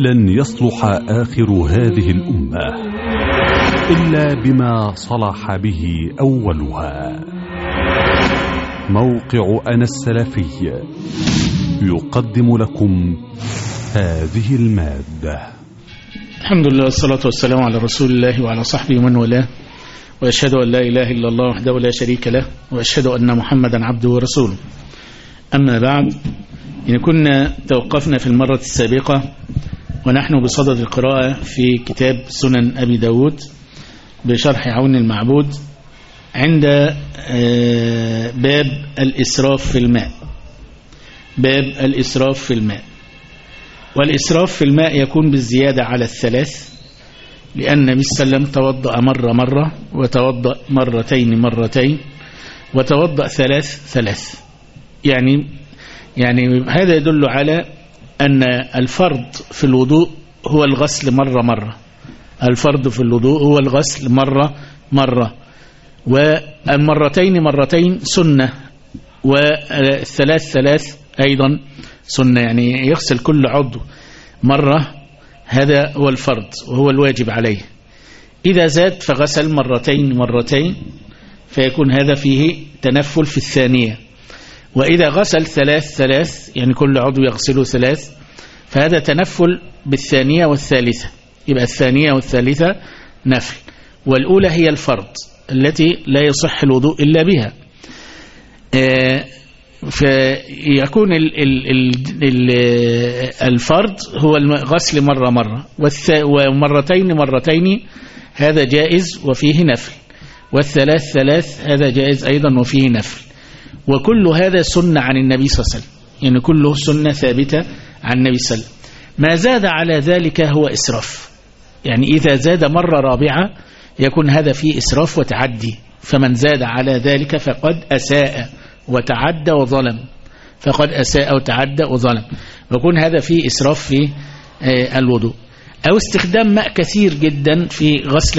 لن يصلح آخر هذه الأمة إلا بما صلح به أولها. موقع أنا السلفي يقدم لكم هذه المادة. الحمد لله والصلاة والسلام على رسول الله وعلى صحبه ومن والاه، وأشهد أن لا إله إلا الله وحده لا شريك له، وأشهد أن محمدا عبده ورسوله. أما بعد، إن كنا توقفنا في المرة السابقة ونحن بصدد القراءة في كتاب سنن أبي داود بشرح عون المعبود عند باب الإسراف في الماء. باب الإسراف في الماء، والإسراف في الماء يكون بالزيادة على الثلاث، لأن النبي صلى الله عليه وسلم توضأ مرة وتوضأ مرتين وتوضأ ثلاث. يعني هذا يدل على أن الفرض في الوضوء هو الغسل مرة. الفرض في الوضوء هو الغسل مرة، والمرتين سنة، والثلاث أيضا سنة، يعني يغسل كل عضو مرة، هذا هو الفرض وهو الواجب عليه. إذا زاد فغسل مرتين فيكون هذا فيه تنفل في الثانية. وإذا غسل ثلاث يعني كل عضو يغسله ثلاث، فهذا تنفل بالثانية والثالثة، يبقى الثانية والثالثة نفل، والأولى هي الفرض التي لا يصح الوضوء إلا بها. فيكون الفرض هو الغسل مرة، ومرتين هذا جائز وفيه نفل، والثلاث هذا جائز أيضا وفيه نفل. وكل هذا سنة عن النبي صلى الله عليه وسلم، يعني كله سنة ثابتة عن النبي صلى الله عليه وسلم. ما زاد على ذلك هو إسراف، يعني إذا زاد مرة رابعة يكون هذا فيه إسراف وتعدي، فمن زاد على ذلك فقد أساء وتعدى وظلم، ويكون هذا فيه إسراف في الوضوء. أو استخدام ماء كثير جدا في غسل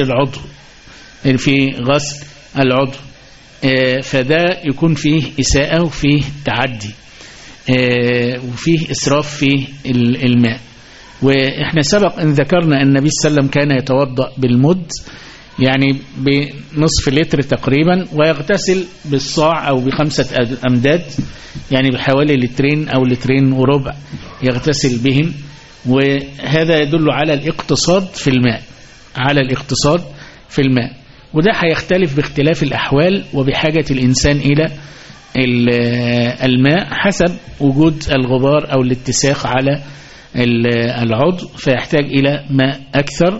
العضو، فده يكون فيه إساءة وفيه تعدي وفيه إسراف في الماء. وإحنا سبق أن ذكرنا أن النبي صلى الله عليه وسلم كان يتوضأ بالمد، يعني بنصف لتر تقريبا، ويغتسل بالصاع أو ب5 أمداد، يعني بحوالي 2 أو 2 وربع يغتسل بهم. وهذا يدل على الاقتصاد في الماء، وده هيختلف باختلاف الأحوال وبحاجة الإنسان إلى الماء حسب وجود الغبار أو الاتساخ على العضو، فيحتاج إلى ماء أكثر.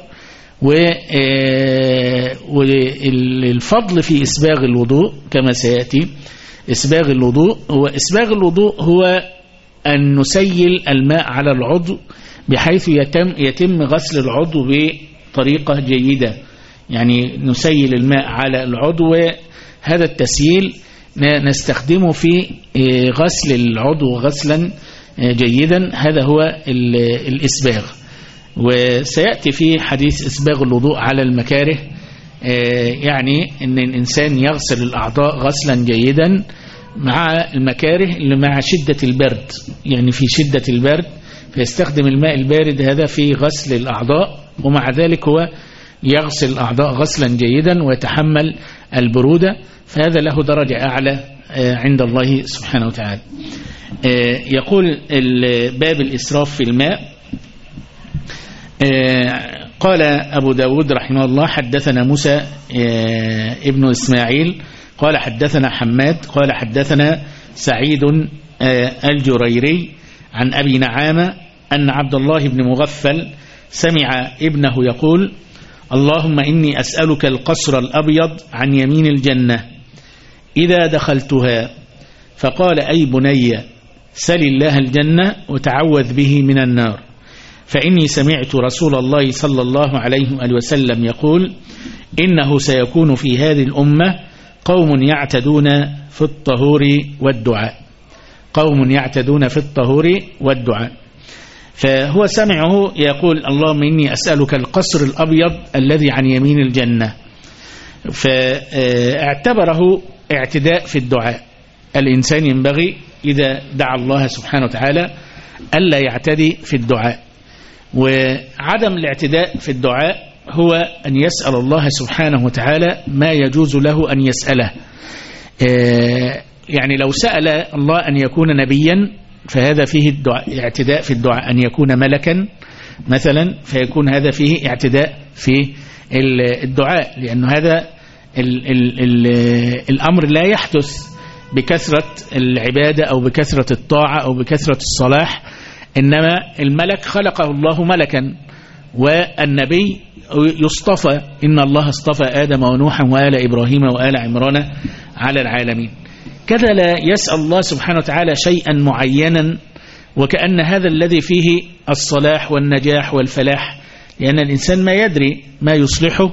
والفضل في إسباغ الوضوء كما سيأتي. إسباغ الوضوء هو أن نسيل الماء على العضو بحيث يتم غسل العضو بطريقة جيدة، يعني نسيل الماء على العضو، وهذا التسييل نستخدمه في غسل العضو غسلا جيدا، هذا هو الإسباغ. وسيأتي في حديث إسباغ الوضوء على المكاره، يعني أن الإنسان يغسل الأعضاء غسلا جيدا مع المكاره اللي مع شدة البرد، يعني في شدة البرد فيستخدم الماء البارد هذا في غسل الأعضاء، ومع ذلك هو يغسل الأعضاء غسلا جيدا ويتحمل البرودة، فهذا له درجة أعلى عند الله سبحانه وتعالى. يقول باب الإسراف في الماء. قال أبو داود رحمه الله: حدثنا موسى ابن إسماعيل قال حدثنا حماد قال حدثنا سعيد الجريري عن أبي نعامة أن عبد الله بن مغفل سمع ابنه يقول: اللهم إني أسألك القصر الأبيض عن يمين الجنة إذا دخلتها. فقال: أي بني، سل الله الجنة وتعوذ به من النار، فإني سمعت رسول الله صلى الله عليه وسلم يقول: إنه سيكون في هذه الأمة قوم يعتدون في الطهور والدعاء. فهو سمعه يقول: اللهم إني أسألك القصر الأبيض الذي عن يمين الجنة، فاعتبره اعتداء في الدعاء. الإنسان ينبغي إذا دعا الله سبحانه وتعالى ألا يعتدي في الدعاء، وعدم الاعتداء في الدعاء هو أن يسأل الله سبحانه وتعالى ما يجوز له أن يسأله. يعني لو سأل الله أن يكون نبيا فهذا فيه اعتداء في الدعاء، أن يكون ملكا مثلا فيكون هذا فيه اعتداء في الدعاء، لأن هذا الأمر لا يحدث بكثرة العبادة أو بكثرة الطاعة أو بكثرة الصلاح، إنما الملك خلقه الله ملكا، والنبي يصطفى، إن الله اصطفى آدم ونوحا وآل إبراهيم وآل عمران على العالمين. كذا لا يسأل الله سبحانه وتعالى شيئا معينا وكأن هذا الذي فيه الصلاح والنجاح والفلاح، لأن الإنسان ما يدري ما يصلحه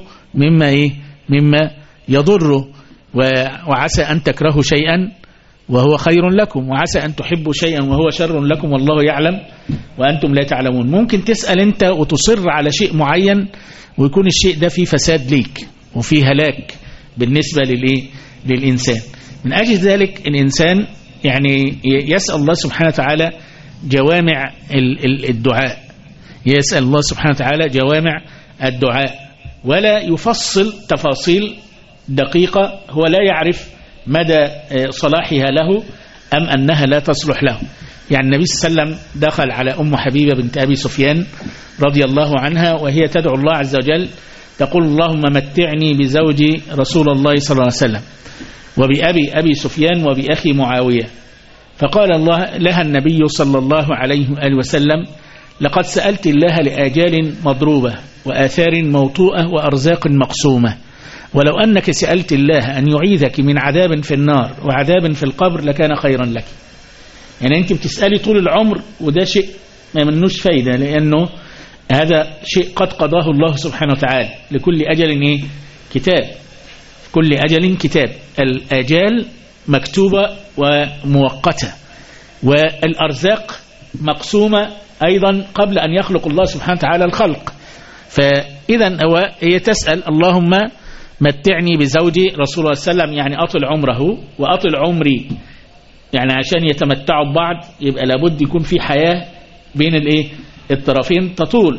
مما يضره، وعسى أن تكرهوا شيئا وهو خير لكم، وعسى أن تحبوا شيئا وهو شر لكم والله يعلم وأنتم لا تعلمون. ممكن تسأل أنت وتصر على شيء معين ويكون الشيء ده فيه فساد ليك وفيه هلاك بالنسبة للإنسان. من أجل ذلك الإنسان يعني يسأل الله سبحانه وتعالى جوامع الدعاء، يسأل الله سبحانه وتعالى جوامع الدعاء، ولا يفصل تفاصيل دقيقة هو لا يعرف مدى صلاحها له أم أنها لا تصلح له. يعني النبي صلى الله عليه وسلم دخل على أم حبيبة بنت أبي سفيان رضي الله عنها وهي تدعو الله عز وجل تقول اللهم متعني بزوجي رسول الله صلى الله عليه وسلم وبأبي سفيان وبأخي معاوية. فقال الله لها النبي صلى الله عليه وآله وسلم لقد سألت الله لآجال مضروبة وآثار موطوءة وأرزاق مقسومة، ولو أنك سألت الله أن يعيذك من عذاب في النار وعذاب في القبر لكان خيرا لك. يعني أنت بتسألي طول العمر وده شيء ما منوش فايدة، لأنه هذا شيء قد قضاه الله سبحانه وتعالى، لكل أجل كتاب، كل أجل كتاب، الآجال مكتوبة وموقتة، والأرزاق مقسومة أيضا قبل أن يخلق الله سبحانه وتعالى الخلق. فإذا هي تسأل اللهم متعني بزوجي رسول الله صلى الله عليه وسلم، يعني أطل عمره وأطل عمري، يعني عشان يتمتعوا ببعض يبقى لابد يكون في حياة بين الطرفين تطول.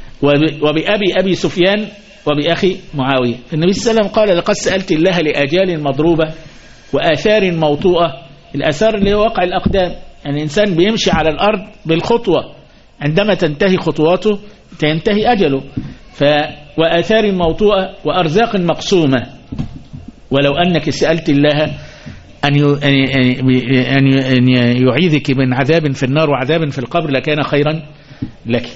وبأبي سفيان وبأخي معاوية. النبي صلى الله عليه وسلم قال لقد سألت الله لآجال مضروبة وآثار موطوءة. الآثار اللي هو واقع الأقدام، يعني الإنسان بيمشي على الأرض بالخطوة، عندما تنتهي خطواته تنتهي أجله. وآثار موطوءة وأرزاق مقسومة، ولو أنك سألت الله أن يعيذك من عذاب في النار وعذاب في القبر لكان خيرا لك.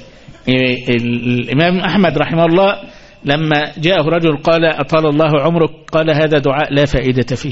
الإمام أحمد رحمه الله لما جاءه رجل قال أطال الله عمرك، قال هذا دعاء لا فائدة فيه،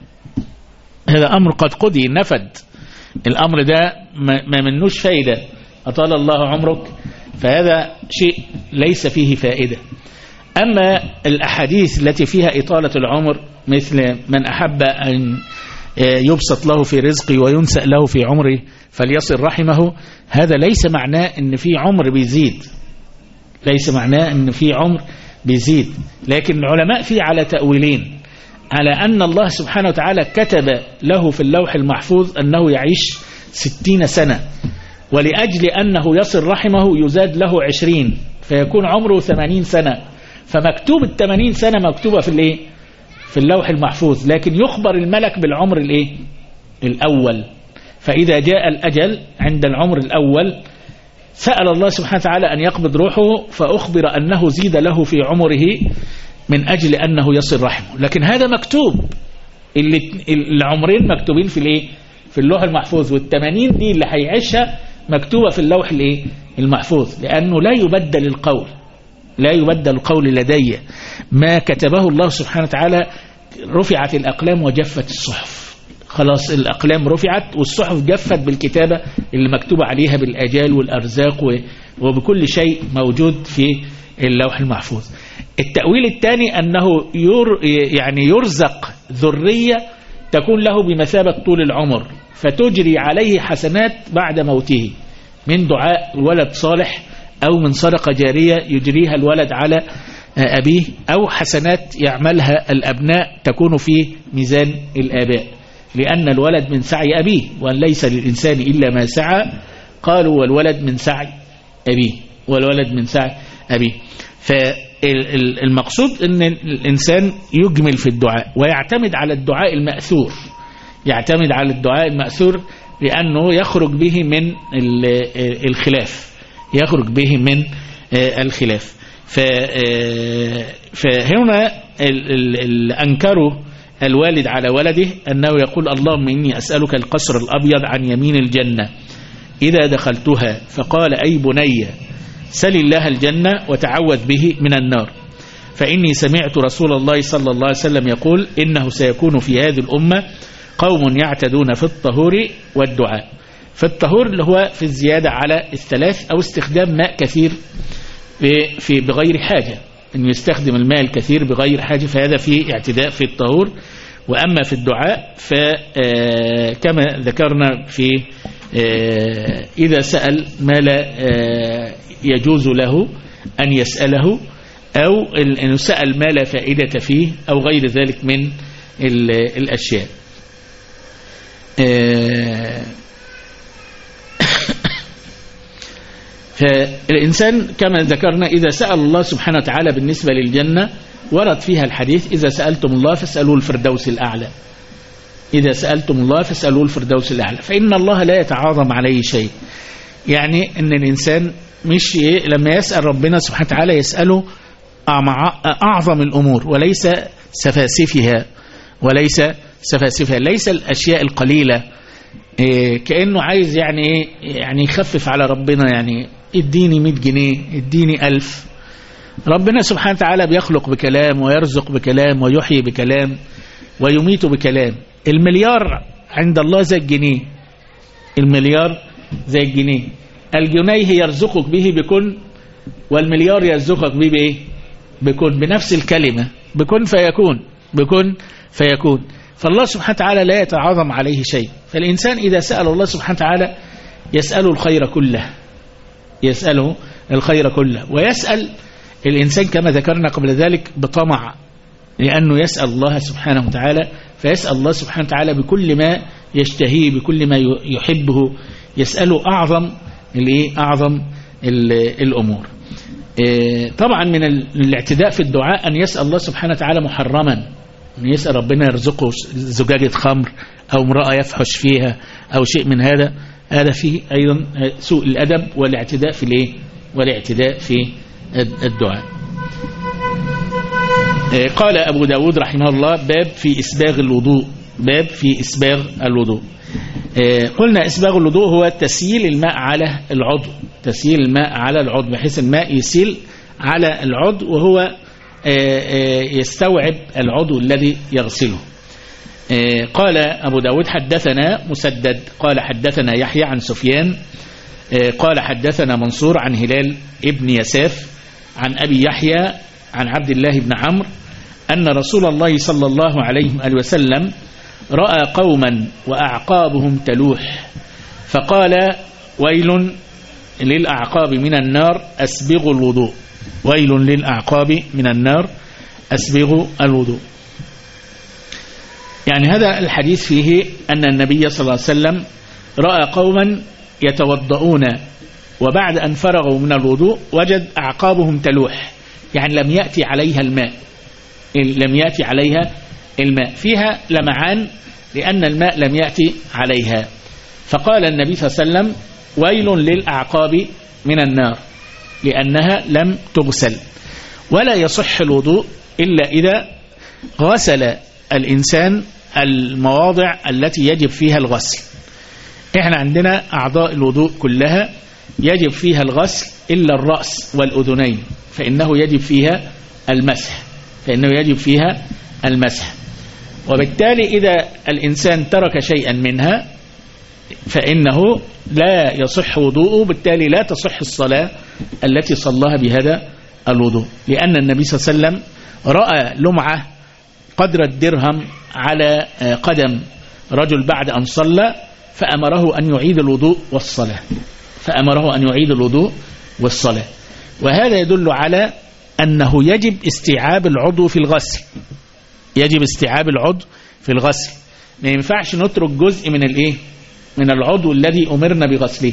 هذا أمر قد قضي نفد، الأمر ده ما منوش فائدة، أطال الله عمرك، فهذا شيء ليس فيه فائدة. أما الأحاديث التي فيها إطالة العمر مثل من أحب أن يبسط له في رزقه وينسأ له في عمره فليصل رحمه، هذا ليس معناه أن في عمر بيزيد، ليس معناه أن في عمر بيزيد، لكن العلماء فيه على تأويلين، على أن الله سبحانه وتعالى كتب له في اللوح المحفوظ أنه يعيش 60 سنة، ولأجل أنه يصل رحمه يزاد له 20 فيكون عمره 80 سنة، فمكتوب 80 سنة مكتوبة في اللوح المحفوظ، لكن يخبر الملك بالعمر الأول. فإذا جاء الأجل عند العمر الأول سأل الله سبحانه وتعالى أن يقبض روحه، فأخبر أنه زيد له في عمره من أجل أنه يصل رحمه. لكن هذا مكتوب، العمرين مكتوبين في اللوح المحفوظ، وال80 دي اللي هيعيشها مكتوبة في اللوح المحفوظ، لأنه لا يبدل القول، لا يبدل القول لدي، ما كتبه الله سبحانه وتعالى. رفعت الأقلام وجفت الصحف، خلاص الأقلام رفعت والصحف جفت بالكتابة اللي مكتوب عليها بالآجال والأرزاق وبكل شيء موجود في اللوح المحفوظ. التأويل الثاني أنه يعني يرزق ذرية تكون له بمثابة طول العمر، فتجري عليه حسنات بعد موته، من دعاء ولد صالح أو من صدقة جارية يجريها الولد على أبيه، أو حسنات يعملها الأبناء تكون في ميزان الآباء، لأن الولد من سعي أبيه، وأن ليس للإنسان إلا ما سعى، قالوا والولد من سعي أبيه. والولد من سعة أبيه. فالمقصود أن الإنسان يجمل في الدعاء ويعتمد على الدعاء المأثور، يعتمد على الدعاء المأثور لأنه يخرج به من الخلاف، يخرج به من الخلاف. فهنا أنكروا الوالد على ولده أنه يقول اللهم إني أسألك القصر الأبيض عن يمين الجنة إذا دخلتها، فقال أي بني سل الله الجنة وتعوذ به من النار، فإني سمعت رسول الله صلى الله عليه وسلم يقول إنه سيكون في هذه الأمة قوم يعتدون في الطهور والدعاء. في الطهور اللي هو في الزيادة على الثلاث أو استخدام ماء كثير بغير حاجة، أن يستخدم الماء الكثير بغير حاجة، فهذا فيه اعتداء في الطهور. وأما في الدعاء فكما ذكرنا في إذا سأل ما لا يجوز له أن يسأله، أو أنه سأل ما لا فائدة فيه أو غير ذلك من الأشياء. فالإنسان كما ذكرنا إذا سأل الله سبحانه وتعالى بالنسبة للجنة ورد فيها الحديث إذا سألتم الله فاسألوا الفردوس الأعلى، إذا سألتم الله فاسألوا الفردوس الأعلى، فإن الله لا يتعاظم عليه شيء. يعني أن الإنسان مش لما يسأل ربنا سبحانه وتعالى يسأله أعظم الأمور وليس سفاسفها، وليس سفاسفها، ليس الأشياء القليلة. كأنه عايز يعني يخفف على ربنا، يعني اديني 100 جنيه، اديني 1000. ربنا سبحانه وتعالى بيخلق بكلام ويرزق بكلام ويحيي بكلام ويميت بكلام. المليار عند الله زي الجنيه، المليار زي الجنيه. الجنيه يرزقك به بكن، والمليار يرزقك به بإيه؟ بكن، بنفس الكلمة، بكن فيكون، بكن فيكون. فالله سبحانه وتعالى لا يتعاظم عليه شيء. فالإنسان إذا سأل الله سبحانه وتعالى يسأله الخير كله، يسأله الخير كله. ويسأل الإنسان كما ذكرنا قبل ذلك بطمع، لأنه يسأل الله سبحانه وتعالى، فيسأل الله سبحانه وتعالى بكل ما يشتهيه، بكل ما يحبه، يسأله أعظم الأمور. طبعا من الاعتداء في الدعاء أن يسأل الله سبحانه وتعالى محرما، أن يسأل ربنا يرزقه زجاجة خمر أو امرأة يفحش فيها أو شيء من هذا. هذا فيه أيضا سوء الأدب والاعتداء في والاعتداء في الدعاء. قال أبو داود رحمه الله باب في إسباغ الوضوء، باب في إسباغ الوضوء. قلنا إسباغ الوضوء هو تسييل الماء على العضو، تسييل الماء على العضو بحيث الماء يسيل على العضو وهو يستوعب العضو الذي يغسله. قال أبو داود حدثنا مسدد قال حدثنا يحيى عن سفيان قال حدثنا منصور عن هلال ابن يساف عن أبي يحيى عن عبد الله بن عمرو أن رسول الله صلى الله عليه وسلم رأى قوما وأعقابهم تلوح فقال ويل للأعقاب من النار أسبغوا الوضوء، ويل للأعقاب من النار أسبغوا الوضوء. يعني هذا الحديث فيه أن النبي صلى الله عليه وسلم رأى قوما يتوضؤون وبعد أن فرغوا من الوضوء وجد أعقابهم تلوح، يعني لم يأتي عليها الماء، لم يأتي عليها الماء، فيها لمعان لأن الماء لم يأتي عليها. فقال النبي صلى الله عليه وسلم ويل للأعقاب من النار لأنها لم تغسل. ولا يصح الوضوء إلا إذا غسل الإنسان المواضع التي يجب فيها الغسل. إحنا عندنا أعضاء الوضوء كلها يجب فيها الغسل إلا الرأس والأذنين، فإنه يجب فيها المسح، فإنه يجب فيها المسح. وبالتالي إذا الإنسان ترك شيئا منها فإنه لا يصح وضوءه، بالتالي لا تصح الصلاة التي صلاها بهذا الوضوء، لأن النبي صلى الله عليه وسلم رأى لمعة قدر الدرهم على قدم رجل بعد أن صلى فأمره أن يعيد الوضوء والصلاة، فأمره أن يعيد الوضوء والصلاة. وهذا يدل على أنه يجب استيعاب العضو في الغسل، يجب استيعاب العضو في الغسل. ما ينفعش نترك جزء من العضو الذي أمرنا بغسله،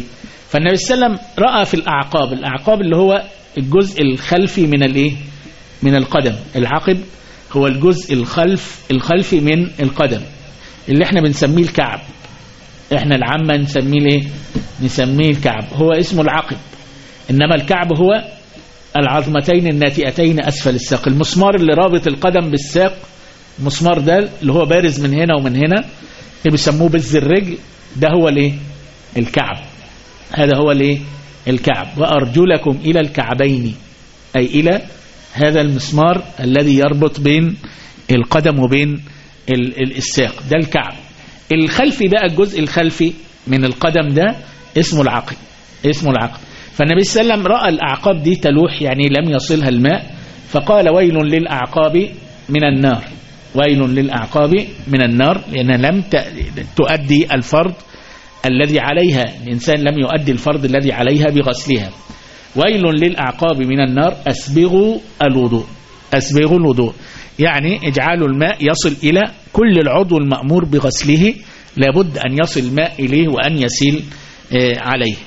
فالنبي صلى الله عليه وسلم رأى في الأعقاب اللي هو الجزء الخلفي من الايه، من القدم. العقب هو الجزء الخلفي من القدم اللي احنا بنسميه الكعب. احنا العامة نسميه ايه؟ نسميه الكعب، هو اسمه العقب. انما الكعب هو العظمتين الناتئتين اسفل الساق، المسمار اللي رابط القدم بالساق. المسمار ده اللي هو بارز من هنا ومن هنا، اللي بيسموه بز الرجل، ده هو الايه؟ الكعب. هذا هو الايه؟ الكعب. وارجلكم الى الكعبين، اي الى هذا المسمار الذي يربط بين القدم وبين الساق، ده الكعب. الخلفي بقى، الجزء الخلفي من القدم ده اسمه العقب، اسمه العقب. فالنبي صلى الله عليه وسلم رأى الأعقاب دي تلوح، يعني لم يصلها الماء، فقال ويل للأعقاب من النار، ويل للأعقاب من النار، لأنها لم تؤدي الفرض الذي عليها، الإنسان لم يؤدي الفرض الذي عليها بغسلها. ويل للأعقاب من النار أسبغوا الوضوء، أسبغوا الوضوء، يعني اجعلوا الماء يصل إلى كل العضو المأمور بغسله، لابد أن يصل الماء إليه وأن يسيل عليه.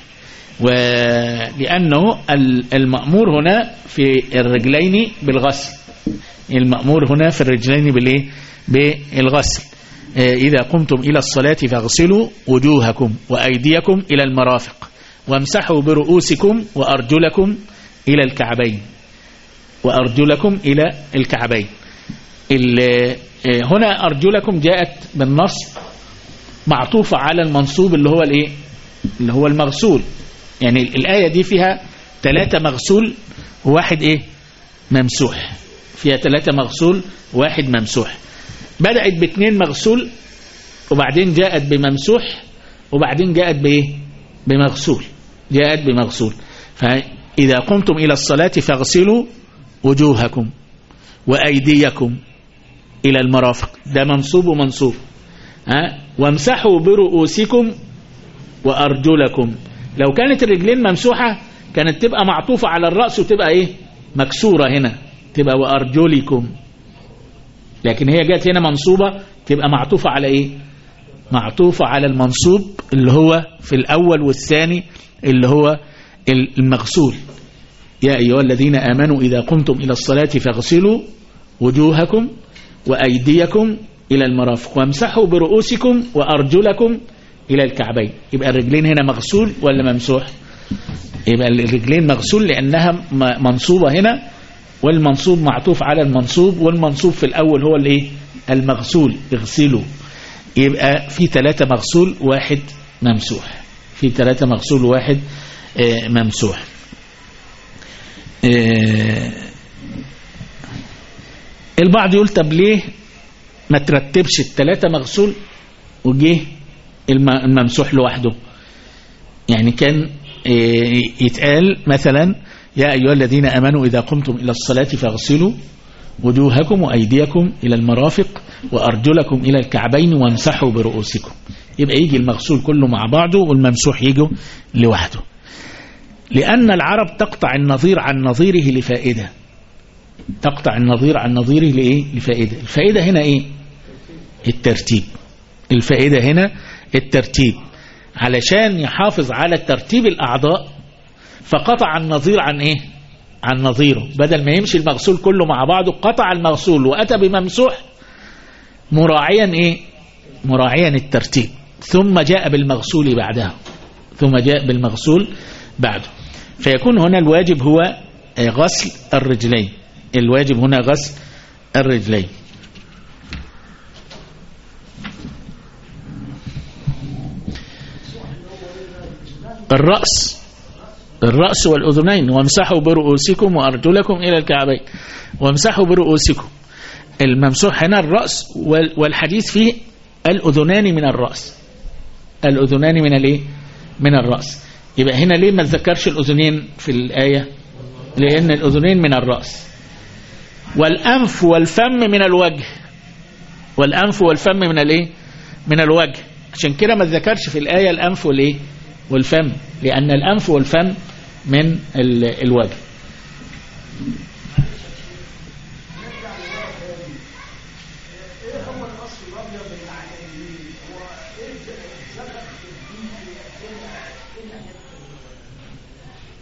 ولأنه المأمور هنا في الرجلين بالغسل، المأمور هنا في الرجلين بالغسل. إذا قمتم إلى الصلاة فاغسلوا وجوهكم وأيديكم إلى المرافق وامسحوا برؤوسكم وأرجلكم إلى الكعبين، وأرجلكم إلى الكعبين. هنا أرجلكم جاءت بالنص معطوفة على المنصوب اللي هو الايه، اللي هو المغسول. يعني الآية دي فيها 3 مغسول وواحد ايه، ممسوح. فيها 3 مغسول وواحد ممسوح. بدأت ب2 مغسول، وبعدين جاءت بممسوح، وبعدين جاءت بايه، بمغسول، جاءت بمغسول. فإذا قمتم إلى الصلاة فاغسلوا وجوهكم وأيديكم إلى المرافق، ده منصوب ومنصوب. وامسحوا برؤوسكم وأرجلكم. لو كانت الرجلين ممسوحة كانت تبقى معطوفة على الرأس وتبقى ايه، مكسورة هنا، تبقى وأرجلكم. لكن هي جات هنا منصوبة، تبقى معطوفة على ايه، معطوفة على المنصوب اللي هو في الأول والثاني اللي هو المغسول. يا أيها الذين آمنوا إذا قمتم إلى الصلاة فاغسلوا وجوهكم وأيديكم إلى المرافق وامسحوا برؤوسكم وأرجلكم إلى الكعبين. يبقى الرجلين هنا مغسول ولا ممسوح؟ يبقى الرجلين مغسول لأنها منصوبة هنا، والمنصوب معطوف على المنصوب، والمنصوب في الأول هو الايه، المغسول، اغسلوا. يبقى في 3 مغسول واحد ممسوح، في 3 مغسول واحد ممسوح. البعض يقول طب ليه ما ترتبش ال3 مغسول وجيه الممسوح لوحده؟ يعني كان يتقال مثلا يا أيها الذين آمنوا إذا قمتم إلى الصلاة فاغسلوا وجوهكم وأيديكم إلى المرافق وأرجلكم إلى الكعبين وامسحوا برؤوسكم. يبقى يجي المغسول كله مع بعضه والممسوح يجي لوحده، لأن العرب تقطع النظير عن نظيره لفائدة، تقطع النظير عن نظيره لإيه؟ لفائدة. الفائدة هنا إيه؟ الترتيب. الفائدة هنا الترتيب، علشان يحافظ على ترتيب الأعضاء فقطع النظير عن إيه؟ عن نظيره. بدل ما يمشي المغسول كله مع بعضه قطع المغسول وأتى بممسوح مراعيا إيه؟ مراعيا الترتيب، ثم جاء بالمغسول بعدها، ثم جاء بالمغسول بعده. فيكون هنا الواجب هو غسل الرجلين، الواجب هنا غسل الرجلين. الرأس والأذنين وامسحوا برؤوسكم وأرجلكم إلى الكعبين وامسحوا برؤوسكم. الممسوح هنا الرأس، والحديث فيه الأذنان من الرأس، الأذنان من الايه؟ من الرأس. يبقى هنا ليه ما تذكرش الأذنين في الآية؟ لأن الأذنين من الرأس. والأنف والفم من الوجه، والأنف والفم من الايه؟ من الوجه. عشان كده ما تذكرش في الآية الأنف والايه؟ والفم، لأن الأنف والفم من الوجه.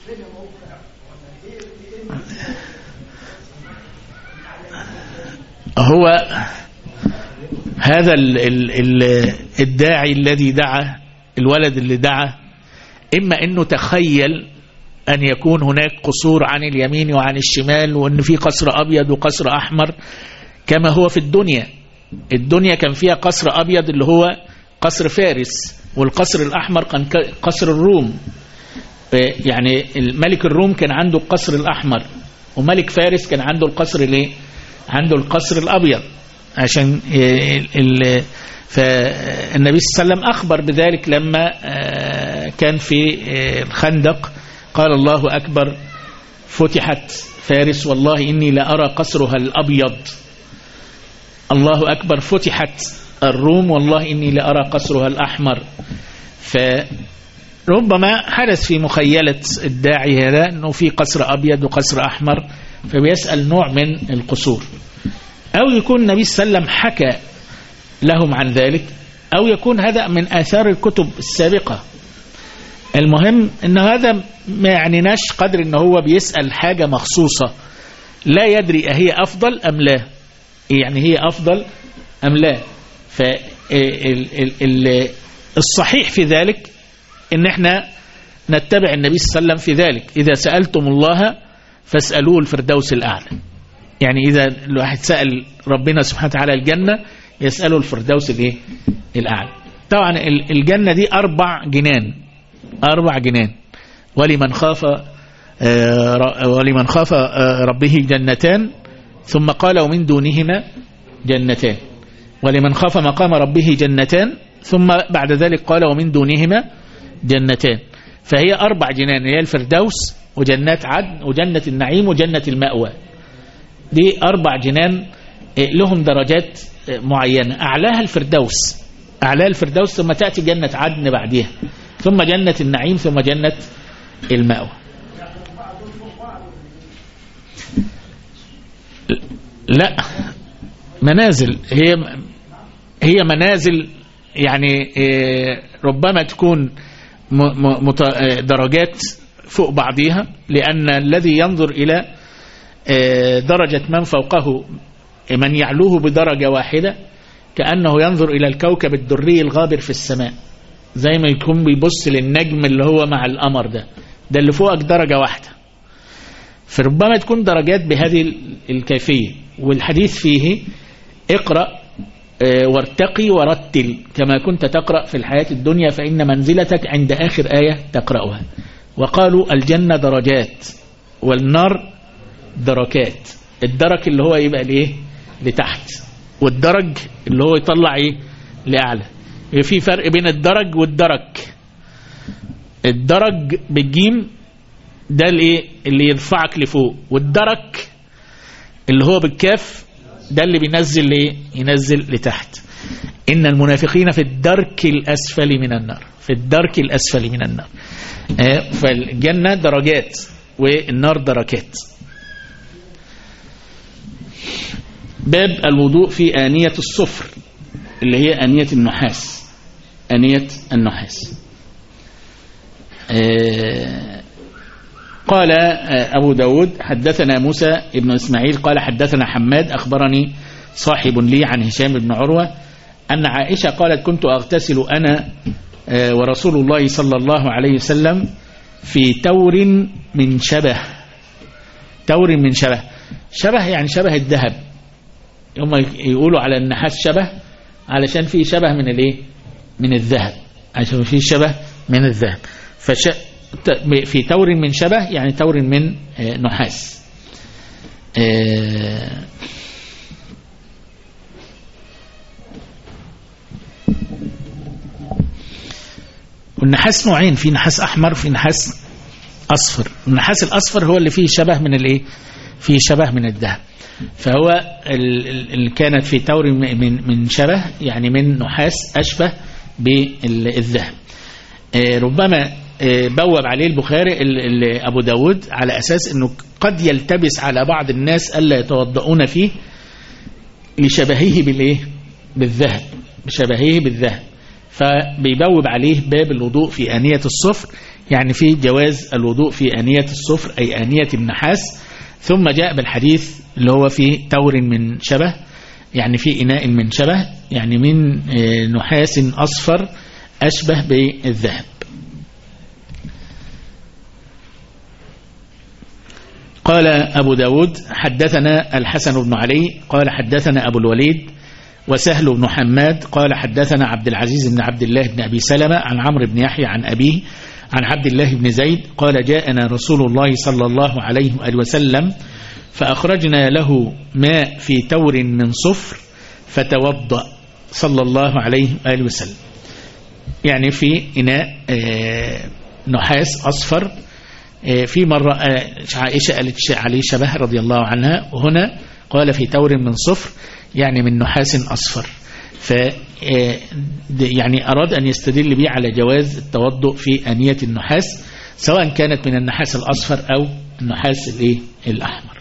هو هذا الداعي الذي دعا، الولد اللي دعا، إما أنه تخيل أن يكون هناك قصور عن اليمين وعن الشمال، وأن في قصر أبيض وقصر أحمر كما هو في الدنيا. الدنيا كان فيها قصر أبيض اللي هو قصر فارس، والقصر الأحمر كان قصر الروم. يعني الملك الروم كان عنده القصر الأحمر، وملك فارس كان عنده القصر الايه؟ عنده القصر الأبيض. عشان فالنبي صلى الله عليه وسلم أخبر بذلك لما كان في الخندق، قال الله أكبر فتحت فارس والله إني لأرى قصرها الأبيض، الله أكبر فتحت الروم والله إني لأرى قصرها الأحمر. فربما حدث في مخيلة الداعي هذا أنه في قصر أبيض وقصر أحمر، فبيسأل نوع من القصور، أو يكون النبي صلى الله عليه وسلم حكى لهم عن ذلك، أو يكون هذا من آثار الكتب السابقة. المهم أن هذا ما يعنيناش قدر أنه هو بيسأل حاجة مخصوصة لا يدري أهي أفضل أم لا، يعني هي أفضل أم لا. فالصحيح في ذلك أن احنا نتبع النبي صلى الله عليه وسلم في ذلك. إذا سألتم الله فاسألوه الفردوس الأعلى، يعني إذا الواحد سأل ربنا سبحانه وتعالى الجنة يسأله الفردوس الأعلى. طبعا الجنة دي 4 جنان، 4 جنان. ولمن خاف ربه جنتان، ثم قال ومن دونهما جنتان. ولمن خاف مقام ربه جنتان، ثم بعد ذلك قال ومن دونهما جنتان. فهي 4 جنان، هي الفردوس وجنات عدن وجنة النعيم وجنة المأوى. دي 4 جنان لهم درجات معينة، أعلاها الفردوس، أعلاها الفردوس، ثم تأتي جنة عدن بعدها، ثم جنة النعيم، ثم جنة المأوى. لا، منازل، هي منازل، يعني ربما تكون درجات فوق بعضها، لأن الذي ينظر إلى درجة من فوقه، من يعلوه بدرجة واحدة، كأنه ينظر إلى الكوكب الدري الغابر في السماء، زي ما يكون بيبص للنجم اللي هو مع القمر، ده اللي فوقك درجة واحدة. فربما تكون درجات بهذه الكيفية. والحديث فيه اقرأ وارتقي ورتل كما كنت تقرأ في الحياة الدنيا، فإن منزلتك عند آخر آية تقرأها. وقالوا الجنة درجات والنار دركات. الدرك اللي هو يبقى ليه لتحت، والدرج اللي هو يطلع ايه لأعلى. في فرق بين الدرج والدرك. الدرج بالجيم ده اللي يرفعك لفوق، والدرك اللي هو بالكاف ده اللي بينزل ينزل لتحت. إن المنافقين في الدرك الأسفل من النار، في الدرك الأسفل من النار. فالجنة درجات والنار دركات. باب الوضوء في آنية الصفر اللي هي آنية النحاس. آنية النحاس. قال أبو داود حدثنا موسى ابن إسماعيل قال حدثنا حماد أخبرني صاحب لي عن هشام بن عروة أن عائشة قالت كنت أغتسل أنا ورسول الله صلى الله عليه وسلم في تور من شبه. تور من شبه، شبه يعني شبه الذهب. هم يقولوا على النحاس شبه علشان فيه شبه من من الذهب، عشان فيه شبه من الذهب. في تور من شبه يعني تور من نحاس. والنحاس نوعين، في نحاس أحمر وفي نحاس أصفر. النحاس الأصفر هو اللي فيه شبه من فيه شبه من الذهب. فهو اللي كانت في تور من شبه يعني من نحاس أشبه بالذهب. ربما بوب عليه البخاري أبو داود على أساس أنه قد يلتبس على بعض الناس ألا يتوضؤون فيه لشبهه بالذهب، بشبهه بالذهب. فبيبوب عليه باب الوضوء في آنية الصفر، يعني في جواز الوضوء في آنية الصفر أي آنية النحاس. ثم جاء بالحديث اللي هو في تور من شبه، يعني في إناء من شبه، يعني من نحاس أصفر أشبه بالذهب. قال أبو داود حدثنا الحسن بن علي قال حدثنا أبو الوليد وسهل بن حماد قال حدثنا عبد العزيز بن عبد الله بن أبي سلمة عن عمرو بن يحيى عن أبيه عن عبد الله بن زيد قال جاءنا رسول الله صلى الله عليه وآله وسلم فأخرجنا له ماء في تور من صفر فتوضأ صلى الله عليه وآله وسلم، يعني في إناء نحاس أصفر. في مرة عائشة قالت عليه شبه رضي الله عنها، وهنا قال في تور من صفر يعني من نحاس أصفر. يعني أراد أن يستدل به على جواز التوضؤ في آنية النحاس سواء كانت من النحاس الأصفر أو النحاس الأحمر،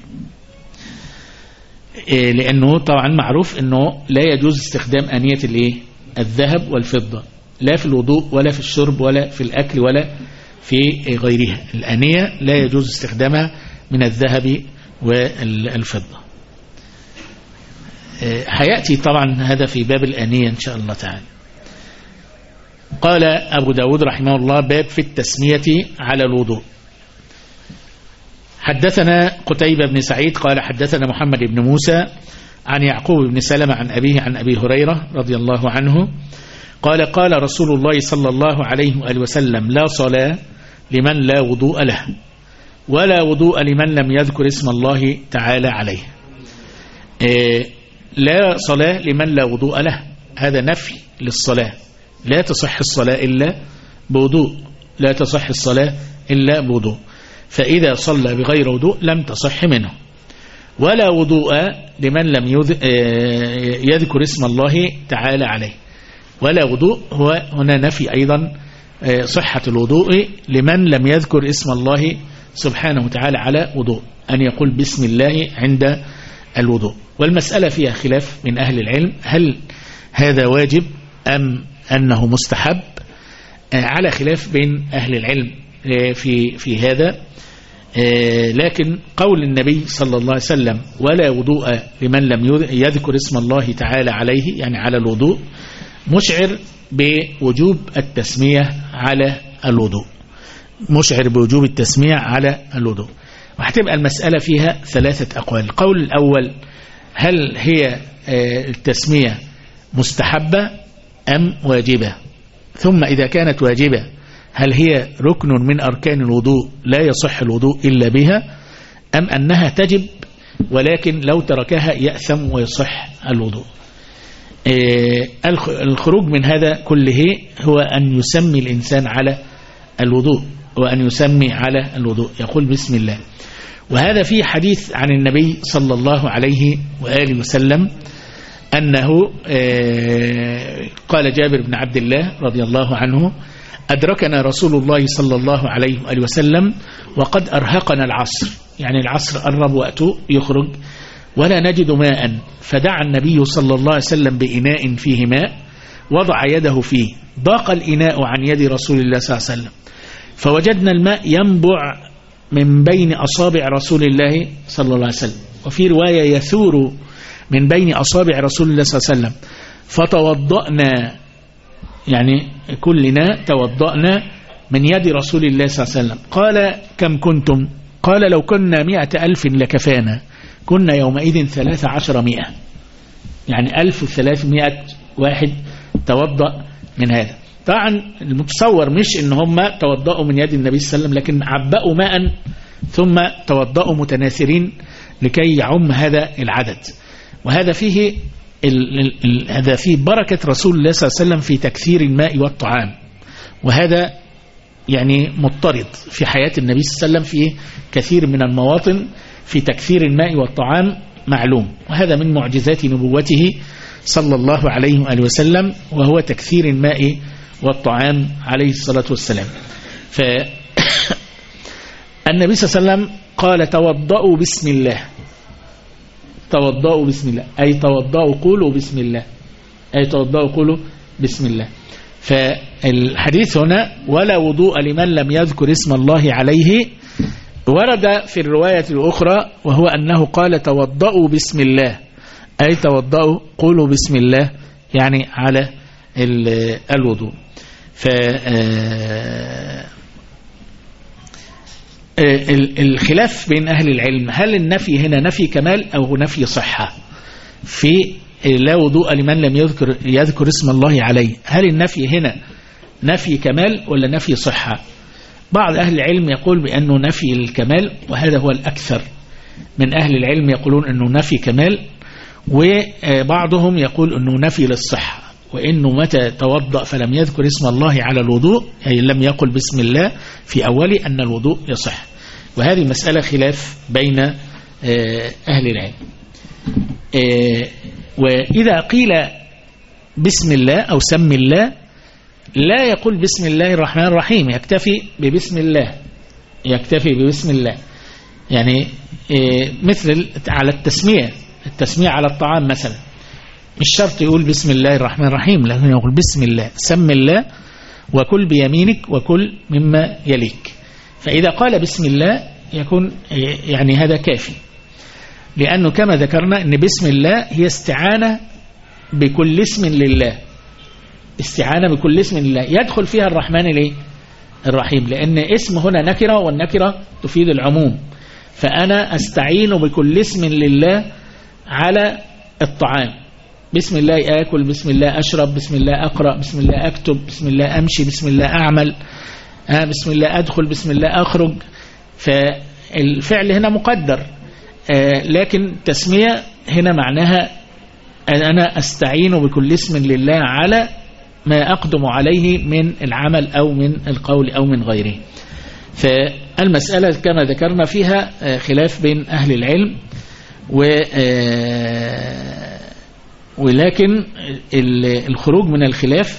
لأنه طبعا معروف أنه لا يجوز استخدام آنية الذهب والفضة لا في الوضوء ولا في الشرب ولا في الأكل ولا في غيرها. الآنية لا يجوز استخدامها من الذهب والفضة. حياتي طبعا هذا في باب الآنية إن شاء الله تعالى. قال أبو داود رحمه الله باب في التسمية على الوضوء. حدثنا قتيبة بن سعيد قال حدثنا محمد بن موسى عن يعقوب بن سلمة عن أبيه عن أبي هريرة رضي الله عنه قال قال رسول الله صلى الله عليه وآله وسلم لا صلاة لمن لا وضوء له ولا وضوء لمن لم يذكر اسم الله تعالى عليه. لا صلاة لمن لا وضوء له، هذا نفي للصلاة، لا تصح الصلاة إلا بوضوء، لا تصح الصلاة إلا بوضوء، فإذا صلى بغير وضوء لم تصح منه. ولا وضوء لمن لم يذكر اسم الله تعالى عليه، ولا وضوء هو هنا نفي أيضا صحة الوضوء لمن لم يذكر اسم الله سبحانه وتعالى على وضوء، أن يقول بسم الله عند الوضوء. والمسألة فيها خلاف من أهل العلم، هل هذا واجب أم أنه مستحب؟ على خلاف بين أهل العلم في هذا، لكن قول النبي صلى الله عليه وسلم ولا وضوء لمن لم يذكر اسم الله تعالى عليه يعني على الوضوء مشعر بوجوب التسمية على الوضوء، مشعر بوجوب التسمية على الوضوء. وهتبقى المسألة فيها ثلاثة أقوال. القول الأول هل هي التسمية مستحبة أم واجبة؟ ثم إذا كانت واجبة هل هي ركن من أركان الوضوء لا يصح الوضوء إلا بها، أم أنها تجب ولكن لو تركها يأثم ويصح الوضوء؟ الخروج من هذا كله هو أن يسمي الإنسان على الوضوء، وأن يسمي على الوضوء يقول بسم الله. وهذا في حديث عن النبي صلى الله عليه وآله وسلم أنه قال جابر بن عبد الله رضي الله عنه أدركنا رسول الله صلى الله عليه وآله وسلم وقد أرهقنا العصر، يعني العصر قرب وقته يخرج ولا نجد ماء، فدعا النبي صلى الله عليه وسلم بإناء فيه ماء وضع يده فيه، ضاق الإناء عن يد رسول الله صلى الله عليه وسلم فوجدنا الماء ينبع من بين أصابع رسول الله صلى الله عليه وسلم، وفي رواية يثور من بين أصابع رسول الله صلى الله عليه وسلم، فتوضأنا، يعني كلنا توضأنا من يد رسول الله صلى الله عليه وسلم. قال كم كنتم؟ قال لو كنا 100,000 لكفانا، كنا يومئذ 1300، يعني 1300 واحد توضأ من هذا. طبعا المتصور مش ان هم توضأوا من يد النبي صلى الله عليه وسلم، لكن عبأوا ماء ثم توضأوا متناثرين لكي يعم هذا العدد. وهذا فيه هذا فيه بركة رسول الله صلى الله عليه وسلم في تكثير الماء والطعام، وهذا يعني مضطرد في حياة النبي صلى الله عليه وسلم في كثير من المواطن في تكثير الماء والطعام معلوم، وهذا من معجزات نبوته صلى الله عليه وآله وسلم، وهو تكثير الماء والطعام عليه الصلاة والسلام. فالنبي صلى الله عليه وسلم قال توضأوا بسم الله، توضأوا بسم الله، أي توضأوا قولوا بسم الله، أي توضأوا قولوا بسم الله. فالحديث هنا ولا وضوء لمن لم يذكر اسم الله عليه ورد في الرواية الأخرى وهو أنه قال توضؤوا بسم الله، أي توضؤوا قولوا بسم الله يعني على الوضوء. الخلاف بين أهل العلم هل النفي هنا نفي كمال أو نفي صحة في لا وضوء لمن لم يذكر اسم الله عليه؟ هل النفي هنا نفي كمال ولا نفي صحة؟ بعض أهل العلم يقول بأنه نفي الكمال، وهذا هو الأكثر من أهل العلم يقولون أنه نفي كمال، وبعضهم يقول أنه نفي للصحة، وإنه متى توضأ فلم يذكر اسم الله على الوضوء أي لم يقل بسم الله في أوله أن الوضوء يصح. وهذه مسألة خلاف بين أهل العلم. وإذا قيل بسم الله أو سم الله لا يقول بسم الله الرحمن الرحيم، يكتفي ببسم الله، يكتفي ببسم الله. يعني مثل على التسمية على الطعام مثلا مش شرط يقول بسم الله الرحمن الرحيم، لكن يقول بسم الله، سم الله وكل بيمينك وكل مما يليك. فإذا قال بسم الله يكون يعني هذا كافي، لأنه كما ذكرنا أن بسم الله هي استعانة بكل اسم لله، استعانة بكل اسم لله يدخل فيها الرحمن ليه؟ الرحيم، لأن اسم هنا نكرة والنكرة تفيد العموم. فأنا أستعين بكل اسم لله على الطعام، بسم الله آكل، بسم الله أشرب، بسم الله أقرأ، بسم الله أكتب، بسم الله أمشي، بسم الله أعمل، بسم الله أدخل، بسم الله أخرج. فالفعل هنا مقدر، لكن تسمية هنا معناها أنا أستعين بكل اسم لله على ما أقدم عليه من العمل أو من القول أو من غيره. فالمسألة كما ذكرنا فيها خلاف بين أهل العلم، ولكن الخروج من الخلاف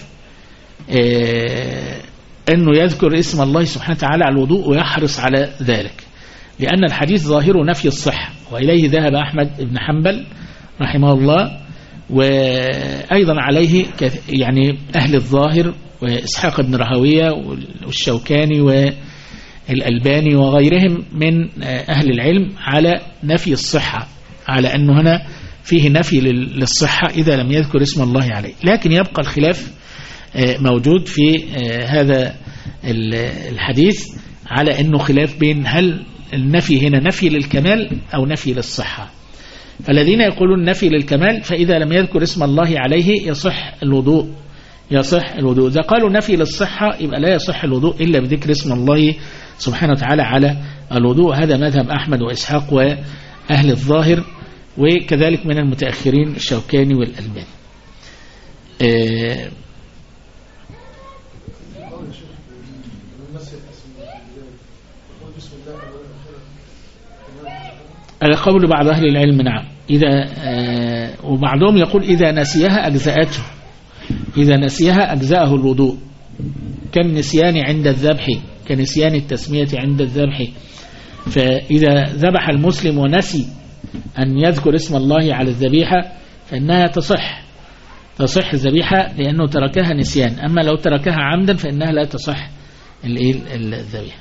أنه يذكر اسم الله سبحانه وتعالى على الوضوء ويحرص على ذلك، لأن الحديث ظاهره نفي الصحة، وإليه ذهب أحمد بن حنبل رحمه الله، وأيضا عليه يعني أهل الظاهر وإسحاق بن راهويه والشوكاني والألباني وغيرهم من أهل العلم على نفي الصحة، على أنه هنا فيه نفي للصحة إذا لم يذكر اسم الله عليه. لكن يبقى الخلاف موجود في هذا الحديث على أنه خلاف بين هل النفي هنا نفي للكمال أو نفي للصحة. فالذين يقولون نفي للكمال فإذا لم يذكر اسم الله عليه يصح الوضوء، يصح الوضوء. إذا قالوا نفي للصحة يبقى لا يصح الوضوء إلا بذكر اسم الله سبحانه وتعالى على الوضوء. هذا مذهب أحمد وإسحاق وأهل الظاهر، وكذلك من المتأخرين الشوكاني والألباني. القول بعض أهل العلم نعم، إذا وبعضهم يقول إذا نسيها أجزأته، إذا نسيها أجزأه الوضوء، كالنسيان عند الذبح، كنسيان التسمية عند الذبح. فإذا ذبح المسلم ونسي أن يذكر اسم الله على الذبيحة فإنها تصح الذبيحة لأنه تركها نسيان، أما لو تركها عمدا فإنها لا تصح الذبيحة.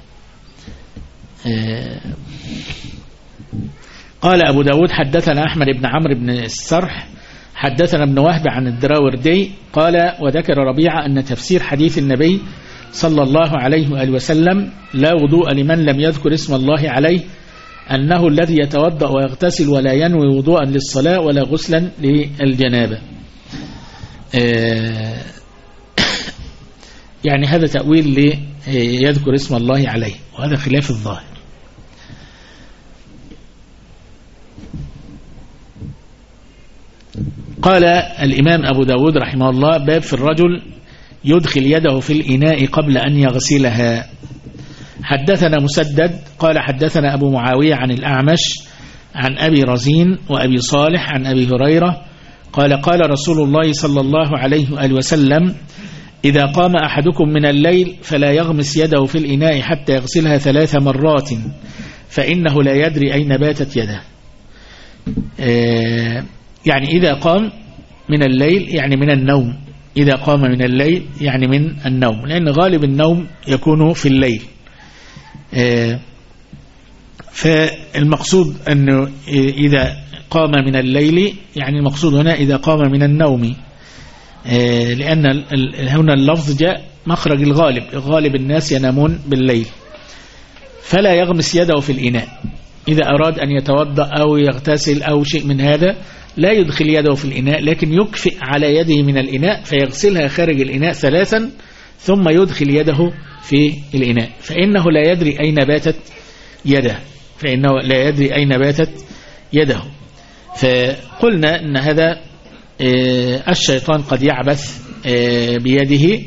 قال أبو داود حدثنا أحمد بن عمرو بن السرح حدثنا ابن وهب عن الدراوردي قال وذكر ربيعة أن تفسير حديث النبي صلى الله عليه وآله وسلم لا وضوء لمن لم يذكر اسم الله عليه أنه الذي يتوضأ ويغتسل ولا ينوي وضوءا للصلاة ولا غسلا للجنابة. يعني هذا تأويل ليذكر اسم الله عليه، وهذا خلاف الظاهر. قال الإمام أبو داود رحمه الله باب في الرجل يدخل يده في الإناء قبل أن يغسلها. حدثنا مسدد قال حدثنا أبو معاوية عن الأعمش عن أبي رزين وأبي صالح عن أبي هريرة قال قال رسول الله صلى الله عليه وآله وسلم إذا قام أحدكم من الليل فلا يغمس يده في الإناء حتى يغسلها 3 مرات فإنه لا يدري أين باتت يده. يعني إذا قام من الليل يعني من النوم إذا قام من الليل يعني من النوم، لأن غالب النوم يكون في الليل. فالمقصود أنه إذا قام من الليل يعني المقصود هنا إذا قام من النوم، لأن هنا اللفظ جاء مخرج الغالب الناس ينامون بالليل. فلا يغمس يده في الإناء، إذا أراد أن يتوضأ أو يغتسل أو شيء من هذا لا يدخل يده في الإناء، لكن يكفئ على يده من الإناء فيغسلها خارج الإناء 3 ثم يدخل يده في الإناء، فإنه لا يدري أين باتت يده. فقلنا أن هذا الشيطان قد يعبث بيده،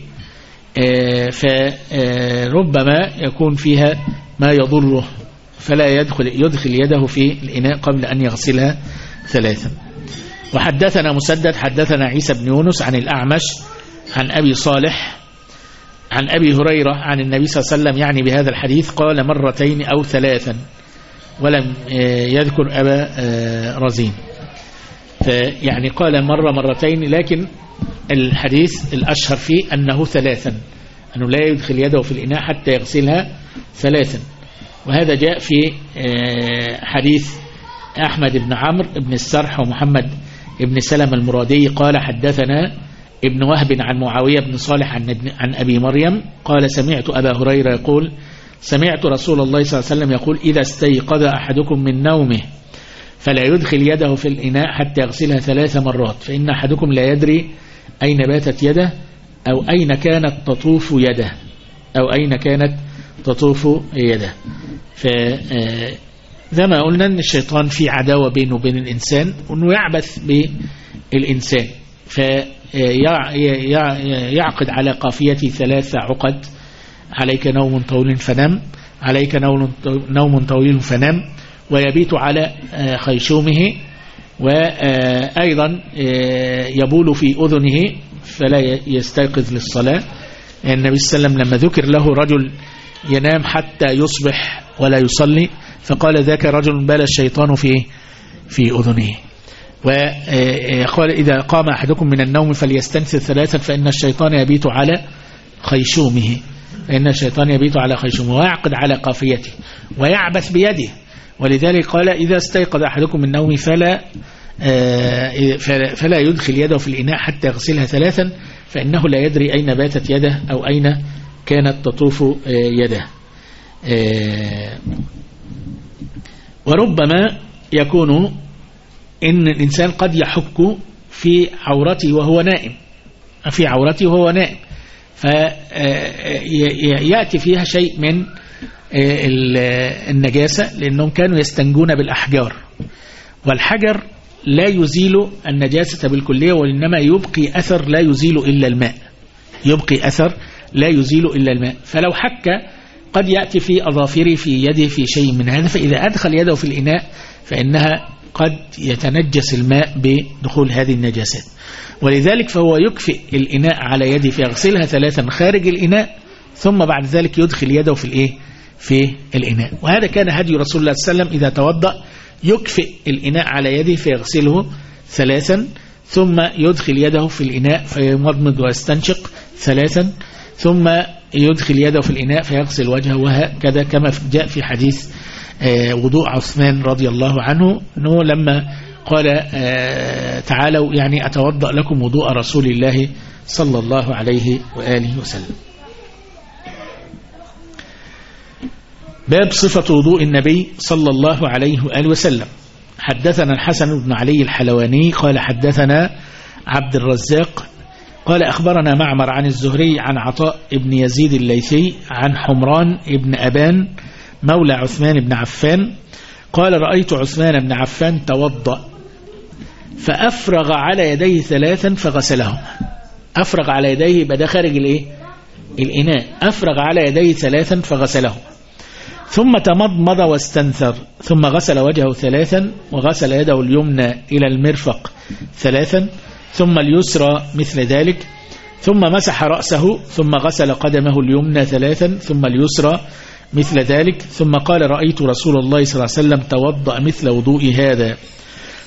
فربما يكون فيها ما يضره، فلا يدخل يده في الإناء قبل أن يغسلها 3. وحدثنا مسدد حدثنا عيسى بن يونس عن الأعمش عن أبي صالح عن أبي هريرة عن النبي صلى الله عليه وسلم يعني بهذا الحديث، قال 2 أو 3 ولم يذكر أبا رزين، فيعني قال 2 لكن الحديث الأشهر فيه أنه 3، أنه لا يدخل يده في الإناء حتى يغسلها 3. وهذا جاء في حديث أحمد بن عمرو بن السرح ومحمد بن سلم المرادي قال حدثنا ابن وهب عن معاوية بن صالح عن أبي مريم قال سمعت أبا هريرة يقول سمعت رسول الله صلى الله عليه وسلم يقول إذا استيقظ أحدكم من نومه فلا يدخل يده في الإناء حتى يغسلها 3 مرات، فإن أحدكم لا يدري أين باتت يده أو أين كانت تطوف يده. فزي ما قلنا أن الشيطان في عداوة بينه وبين الإنسان وأنه يعبث بالإنسان، فيعقد على قافيته 3 عقد: عليك نوم طويل فنم، عليك نوم طويل فنم، ويبيت على خيشومه، وأيضا يبول في أذنه فلا يستيقظ للصلاة. النبي صلى الله عليه وسلم لما ذكر له رجل ينام حتى يصبح ولا يصلي فقال ذاك رجل بال الشيطان في أذنه. وقال إذا قام أحدكم من النوم فليستنثر 3 فإن الشيطان يبيت على خيشومه، ويعقد على قافيته ويعبث بيده. ولذلك قال إذا استيقظ أحدكم من النوم فلا يدخل يده في الإناء حتى يغسلها 3 فإنه لا يدري أين باتت يده أو أين كانت تطوف يده. وربما يكون إن الإنسان قد يحك في عورته وهو نائم، فيأتي فيها شيء من النجاسة، لأنهم كانوا يستنجون بالأحجار، والحجر لا يزيل النجاسة بالكلية، وإنما يبقي أثر لا يزيل إلا الماء. فلو حك قد يأتي في أظافره في يده في شيء من هذا، فإذا أدخل يده في الإناء فإنها قد يتنجس الماء بدخول هذه النجاسات. ولذلك فهو يكفئ الإناء على يده فيغسلها 3 خارج الإناء، ثم بعد ذلك يدخل يده في الإناء. وهذا كان هدي رسول الله صلى الله عليه وسلم إذا توضأ يكفئ الإناء على يده فيغسله 3 ثم يدخل يده في الإناء فيمضمض ويستنشق 3 ثم يدخل يده في الإناء فيغسل وجهه، وهكذا كما جاء في حديث وضوء عثمان رضي الله عنه أنه لما قال تعالوا يعني أتوضأ لكم وضوء رسول الله صلى الله عليه وآله وسلم. باب صفة وضوء النبي صلى الله عليه وآله وسلم. حدثنا الحسن بن علي الحلواني قال حدثنا عبد الرزاق قال أخبرنا معمر عن الزهري عن عطاء بن يزيد الليثي عن حمران بن أبان مولى عثمان بن عفان قال رأيت عثمان بن عفان توضأ فأفرغ على يديه 3 فغسلهما. أفرغ على يديه بدأ خارج الإناء، أفرغ على يديه 3 فغسلهما، ثم تمضمض واستنثر، ثم غسل وجهه 3 وغسل يده اليمنى إلى المرفق 3 ثم اليسرى مثل ذلك، ثم مسح رأسه، ثم غسل قدمه اليمنى 3 ثم اليسرى مثل ذلك، ثم قال رأيت رسول الله صلى الله عليه وسلم توضأ مثل وضوء هذا،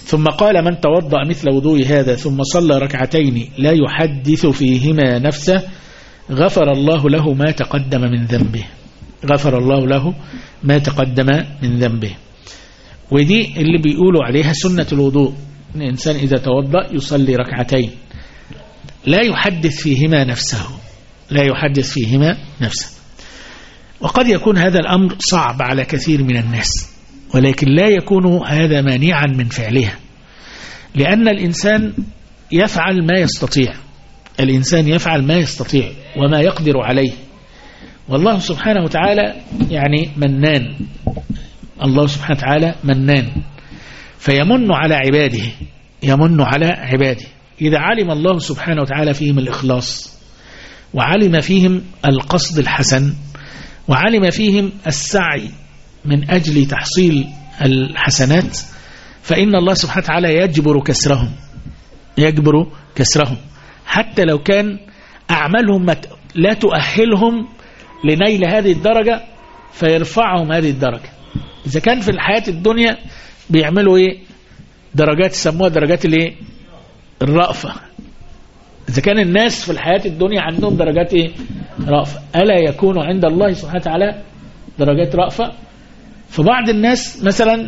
ثم قال من توضأ مثل وضوء هذا ثم صلى ركعتين لا يحدث فيهما نفسه غفر الله له ما تقدم من ذنبه. غفر الله له ما تقدم من ذنبه. ودي اللي بيقولوا عليها سنة الوضوء. الإنسان إذا توضأ يصلي ركعتين لا يحدث فيهما نفسه، لا يحدث فيهما نفسه. وقد يكون هذا الأمر صعب على كثير من الناس، ولكن لا يكون هذا مانعا من فعلها، لأن الإنسان يفعل ما يستطيع. الإنسان يفعل ما يستطيع وما يقدر عليه، والله سبحانه وتعالى يعني منان. الله سبحانه وتعالى منان، فيمن على عباده، يمن على عباده. إذا علم الله سبحانه وتعالى فيهم الإخلاص، وعلم فيهم القصد الحسن، وعلم فيهم السعي من أجل تحصيل الحسنات، فإن الله سبحانه وتعالى يجبر كسرهم، يجبر كسرهم، حتى لو كان أعمالهم لا تؤهلهم لنيل هذه الدرجة فيرفعهم هذه الدرجة. إذا كان في الحياة الدنيا بيعملوا إيه؟ درجات يسموها درجات الإيه؟ الرأفة. إذا كان الناس في الحياة الدنيا عندهم درجات إيه؟ رأفة، ألا يكون عند الله سبحانه وتعالى درجات رأفة؟ فبعض الناس مثلا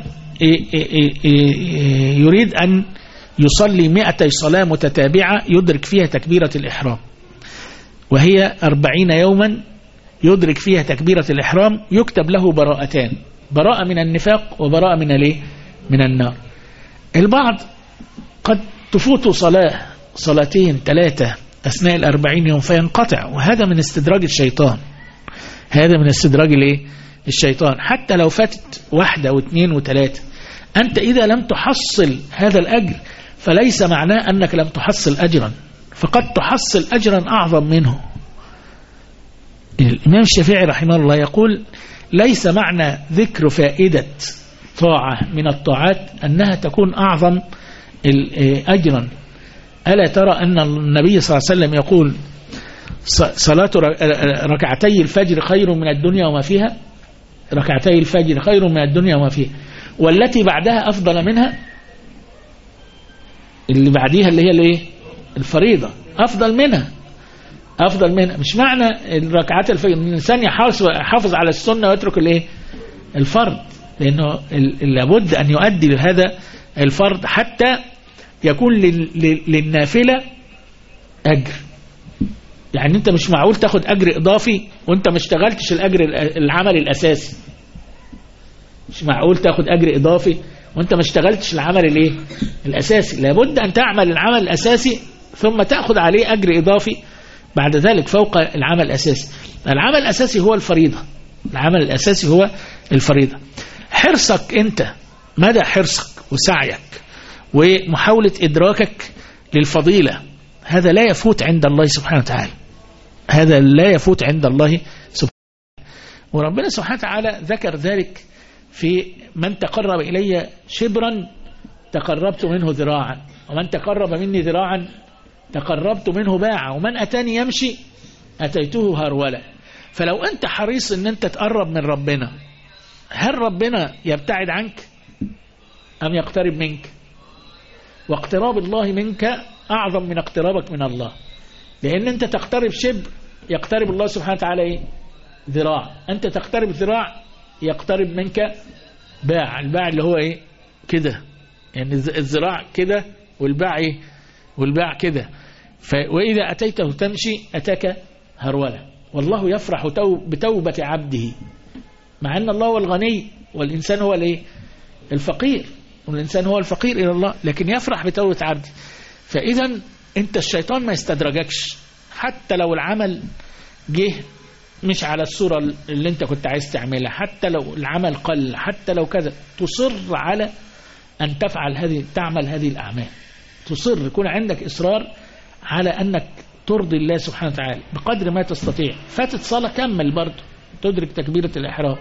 يريد أن يصلي 200 صلاة متتابعة يدرك فيها تكبيرة الإحرام، وهي 40 يوما يدرك فيها تكبيرة الإحرام، يكتب له براءتان، براءة من النفاق وبراءة من الايه؟ من النار. البعض قد تفوت صلاتين 3 أثناء 40 يوم فينقطع، وهذا من استدراج الشيطان، هذا من استدراج الايه؟ الشيطان. حتى لو فاتت 1 و2 و3، أنت إذا لم تحصل هذا الأجر فليس معناه أنك لم تحصل أجرا، فقد تحصل أجرا أعظم منه. الإمام الشافعي رحمه الله يقول ليس معنى ذكر فائدة طاعة من الطاعات أنها تكون أعظم أجرا. ألا ترى أن النبي صلى الله عليه وسلم يقول صلاة ركعتي الفجر خير من الدنيا وما فيها، ركعتي الفجر خير من الدنيا وما فيها، والتي بعدها أفضل منها، اللي بعديها اللي هي الايه؟ الفريضة أفضل منها، أفضل منها. مش معنى الركعات الفجر الإنسان يحافظ على السنة ويترك الايه؟ الفرض، لأنه لابد أن يؤدي لهذا الفرض حتى يكون للنافلة أجر. يعني أنت مش معقول تاخد أجر إضافي وأنت ما اشتغلتش العمل الأساسي، مش معقول تاخد أجر إضافي وأنت ما اشتغلتش العمل الايه؟ الأساسي. لابد أن تعمل العمل الأساسي ثم تأخذ عليه أجر إضافي بعد ذلك فوق العمل الأساسي. العمل الأساسي هو الفريضة، العمل الأساسي هو الفريضة. حرصك أنت، مدى حرصك وسعيك ومحاولة إدراكك للفضيلة، هذا لا يفوت عند الله سبحانه وتعالى، هذا لا يفوت عند الله سبحانه وتعالى. وربنا سبحانه وتعالى ذكر ذلك في من تقرب إلي شبرا تقربت منه ذراعا، ومن تقرب مني ذراعا تقربت منه باعا، ومن أتاني يمشي أتيته هرولا. فلو أنت حريص أن أنت تقرب من ربنا، هل ربنا يبتعد عنك أم يقترب منك؟ واقتراب الله منك أعظم من اقترابك من الله، لأن أنت تقترب شبر يقترب الله سبحانه وتعالى إيه؟ ذراع. أنت تقترب ذراع يقترب منك باع. الباع اللي هو إيه؟ كده، يعني الذراع كده والباع إيه؟ والباع كده. وإذا أتيته تمشي أتاك هرولا. والله يفرح بتوبة عبده، مع أن الله هو الغني والإنسان هو الإيه؟ الفقير، والإنسان هو الفقير إلى الله، لكن يفرح بتوبة عبده. فإذا أنت الشيطان ما يستدرجكش، حتى لو العمل جه مش على الصورة اللي أنت كنت عايز تعملها، حتى لو العمل قل، حتى لو كذا، تصر على أن تعمل هذه الأعمال، تصر، يكون عندك إصرار على أنك ترضي الله سبحانه وتعالى بقدر ما تستطيع. فاتت صلاة كمل برضه، تدرك تكبيرة الإحرام،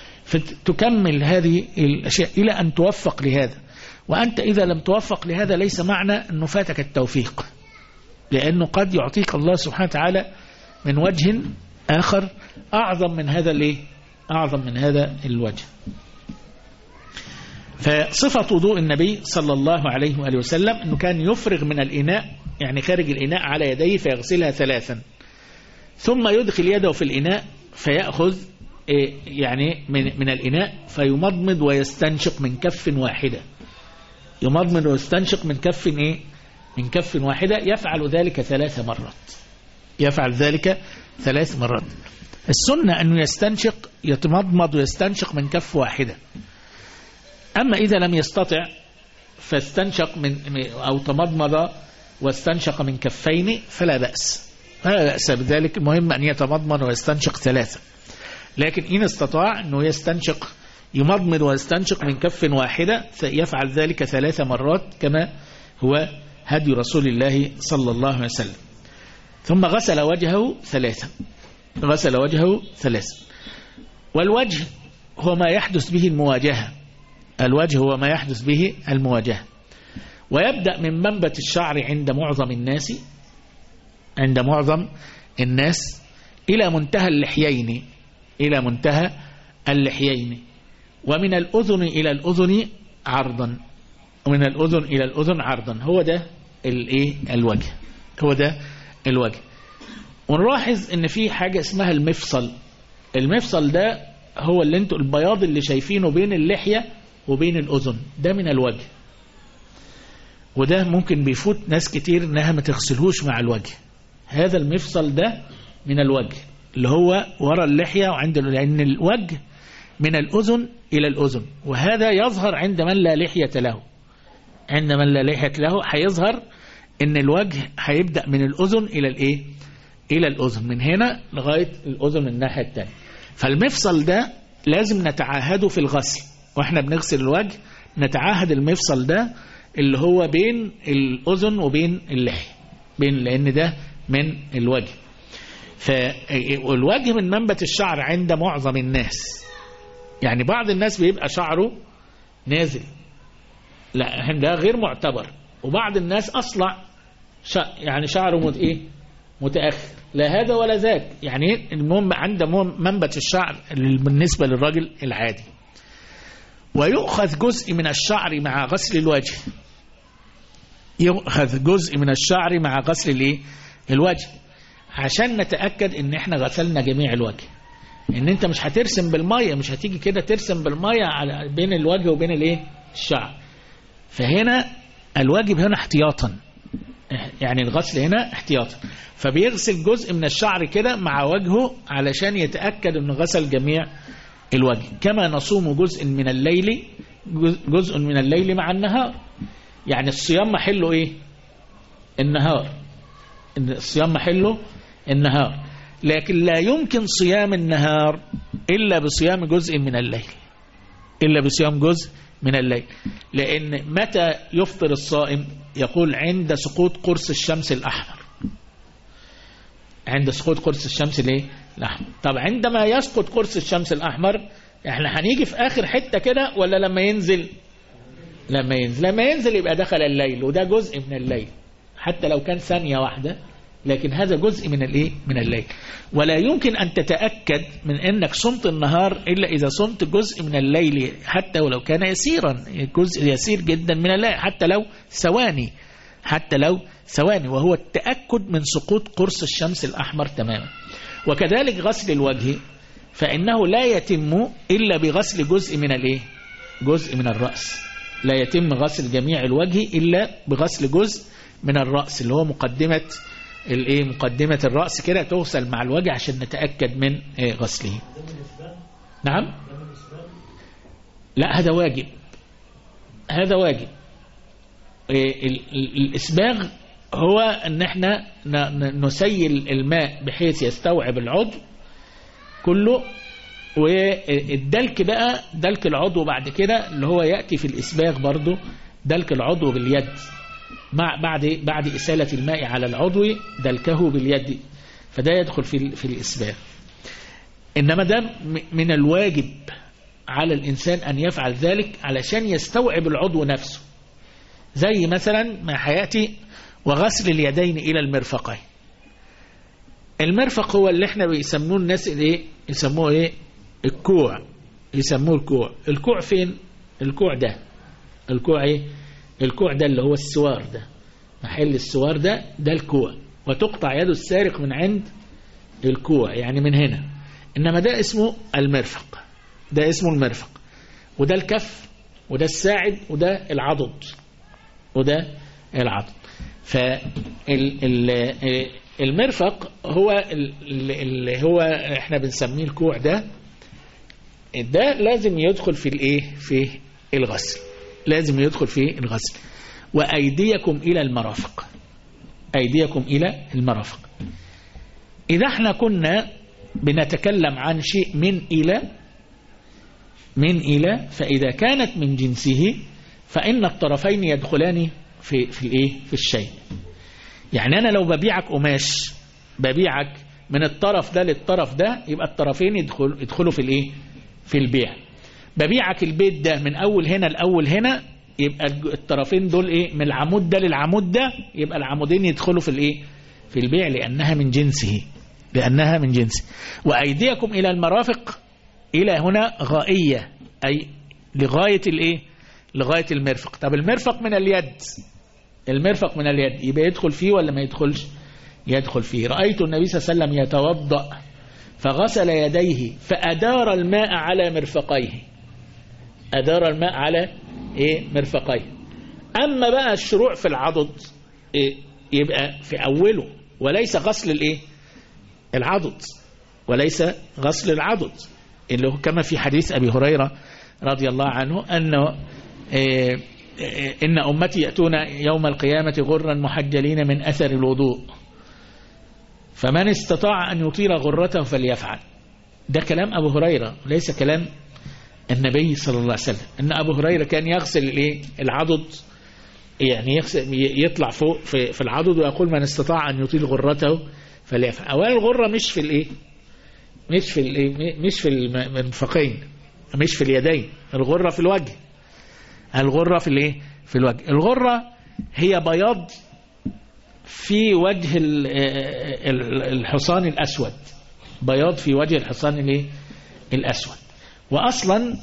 فتكمل هذه الأشياء إلى أن توفق لهذا. وأنت إذا لم توفق لهذا ليس معنى أنه فاتك التوفيق، لأنه قد يعطيك الله سبحانه وتعالى من وجه آخر أعظم من هذا الوجه. فصفة وضوء النبي صلى الله عليه وآله وسلم أنه كان يفرغ من الإناء، يعني خارج الإناء على يديه فيغسلها 3، ثم يدخل يده في الإناء فيأخذ يعني من الإناء فيمضمض ويستنشق من كف واحدة، يمضمض ويستنشق من كف من كف واحدة. يفعل ذلك 3 مرات، يفعل ذلك 3 مرات. السنة أنه يستنشق، يتمضمض ويستنشق من كف واحدة. أما إذا لم يستطع فاستنشق أو تمضمض واستنشق من كفين فلا بأس، لا بأس بذلك. المهم أن يتمضمض ويستنشق 3. لكن إن استطاع أنه يستنشق، يمضمض ويستنشق من كف واحدة، يفعل ذلك 3 مرات كما هو هدي رسول الله صلى الله عليه وسلم. ثم غسل وجهه 3، غسل وجهه 3. والوجه هو ما يحدث به المواجهة، الوجه هو ما يحدث به المواجهة. ويبدأ من منبت الشعر عند معظم الناس، عند معظم الناس إلى منتهى اللحيين، إلى منتهى اللحيين. ومن الأذن إلى الأذن عرضا، ومن الأذن إلى الأذن عرضا. هو ده الوجه، هو ده الوجه. ونلاحظ ان في حاجة اسمها المفصل. المفصل ده هو اللي انتوا البياض اللي شايفينه بين اللحية وبين الأذن، ده من الوجه. وده ممكن بيفوت ناس كتير انها ما تغسلهوش مع الوجه. هذا المفصل ده من الوجه اللي هو ورا اللحية، لأن الوجه من الأذن إلى الأذن، وهذا يظهر عند من لا لحية له. عند من لا لحية له هيظهر ان الوجه هيبدأ من الأذن إلى إلى الأذن، من هنا لغاية الأذن من الناحية التانية. فالمفصل ده لازم نتعاهده في الغسل، واحنا بنغسل الوجه نتعاهد المفصل ده اللي هو بين الأذن وبين اللحية، لأن ده من الوجه. فالوجه من منبت الشعر عند معظم الناس. يعني بعض الناس بيبقى شعره نازل، لا ده غير معتبر. وبعض الناس أصلع يعني شعره متأخر، لا هذا ولا ذاك. يعني المهم عند منبت الشعر بالنسبة للرجل العادي. ويؤخذ جزء من الشعر مع غسل الوجه، يؤخذ جزء من الشعر مع غسل الوجه، عشان نتأكد ان احنا غسلنا جميع الوجه. ان انت مش هترسم بالمية، مش هتيجي كده ترسم بالمية بين الوجه وبين الشعر. فهنا الواجب هنا احتياطا، يعني الغسل هنا احتياطا. فبيغسل جزء من الشعر كده مع وجهه علشان يتأكد انه غسل جميع الوجه. كما نصوم جزء من الليل، جزء من الليل مع النهار. يعني الصيام محله النهار، الصيام محله النهار. لكن لا يمكن صيام النهار إلا بصيام جزء من الليل، إلا بصيام جزء من الليل. لأن متى يفطر الصائم؟ يقول عند سقوط قرص الشمس الأحمر، عند سقوط قرص الشمس الأحمر. طب عندما يسقط قرص الشمس الأحمر احنا هنيجي في آخر حتة كده ولا لما ينزل؟ لما ينزل يبقى دخل الليل، وده جزء من الليل حتى لو كان ثانية واحدة، لكن هذا جزء من من الليل. ولا يمكن أن تتأكد من أنك صمت النهار إلا إذا صمت جزء من الليل، حتى ولو كان يسيرا، جزء يسير جدا من الليل، حتى لو ثواني، حتى لو ثواني، وهو التأكد من سقوط قرص الشمس الأحمر تماما. وكذلك غسل الوجه فإنه لا يتم إلا بغسل جزء من جزء من الرأس. لا يتم غسل جميع الوجه إلا بغسل جزء من الرأس، اللي هو مقدمة مقدمة الرأس كده تغسل مع الوجه عشان نتأكد من غسله. نعم، لا هذا واجب، هذا واجب. الإسباغ هو أن احنا نسيل الماء بحيث يستوعب العضو كله. والدلك بقى، دلك العضو بعد كده اللي هو يأتي في الإسباغ برضو، دلك العضو باليد بعد إسالة الماء على العضو دلكه باليد، فده يدخل في الإسباغ. إنما ده من الواجب على الإنسان أن يفعل ذلك علشان يستوعب العضو نفسه. زي مثلا ما حياتي وغسل اليدين إلى المرفقين. المرفق هو اللي احنا بيسموه الناس يسموه الكوع، يسموه الكوع. الكوع فين؟ الكوع ده الكوع ايه؟ الكوع ده اللي هو السوار، ده محل السوار، ده الكوع. وتقطع يد السارق من عند الكوع، يعني من هنا. إنما ده اسمه المرفق، ده اسمه المرفق. وده الكف، وده الساعد، وده العضد، وده العضد. فالمرفق هو اللي هو احنا بنسميه الكوع، ده لازم يدخل في الايه؟ في الغسل، لازم يدخل في الغسل. وأيديكم إلى المرافق، أيديكم إلى المرافق. إذا احنا كنا بنتكلم عن شيء من إلى فإذا كانت من جنسه فإن الطرفين يدخلان في الايه؟ في الشيء. يعني أنا لو ببيعك قماش، ببيعك من الطرف ده للطرف ده، يبقى الطرفين يدخلوا في الايه؟ في البيع. ببيعك البيت ده من أول هنا لأول هنا، يبقى الطرفين دول ايه؟ من العمود ده للعمود ده، يبقى العمودين يدخلوا في الايه؟ في البيع، لأنها من جنسه، لأنها من جنسه. وأيديكم إلى المرافق، إلى هنا غائية، أي لغاية الايه؟ لغاية المرفق. طب المرفق من اليد، المرفق من اليد يبقى يدخل فيه ولا ما يدخلش؟ يدخل فيه. رأيت النبي صلى الله عليه وسلم يتوضأ فغسل يديه فأدار الماء على مرفقيه، أدار الماء على ايه؟ مرفقيه. أما بقى الشروع في العضد إيه؟ يبقى في أوله، وليس غسل الايه؟ العضد، وليس غسل العضد، اللي هو كما في حديث أبي هريرة رضي الله عنه أنه إن أمتي يأتون يوم القيامة غرا محجلين من أثر الوضوء، فمن استطاع أن يطيل غرته فليفعل. ده كلام أبو هريرة، ليس كلام النبي صلى الله عليه وسلم. أن أبو هريرة كان يغسل العضد، يعني يطلع فوق في العضد ويقول من استطاع أن يطيل غرته فليفعل. أولا الغرة مش في الايه؟ مش في المرفقين، مش في اليدين. الغرة في الوجه، الغرة في الايه؟ في الوجه. الغرة هي بياض في وجه الحصان الأسود، بياض في وجه الحصان الايه؟ الأسود. وأصلا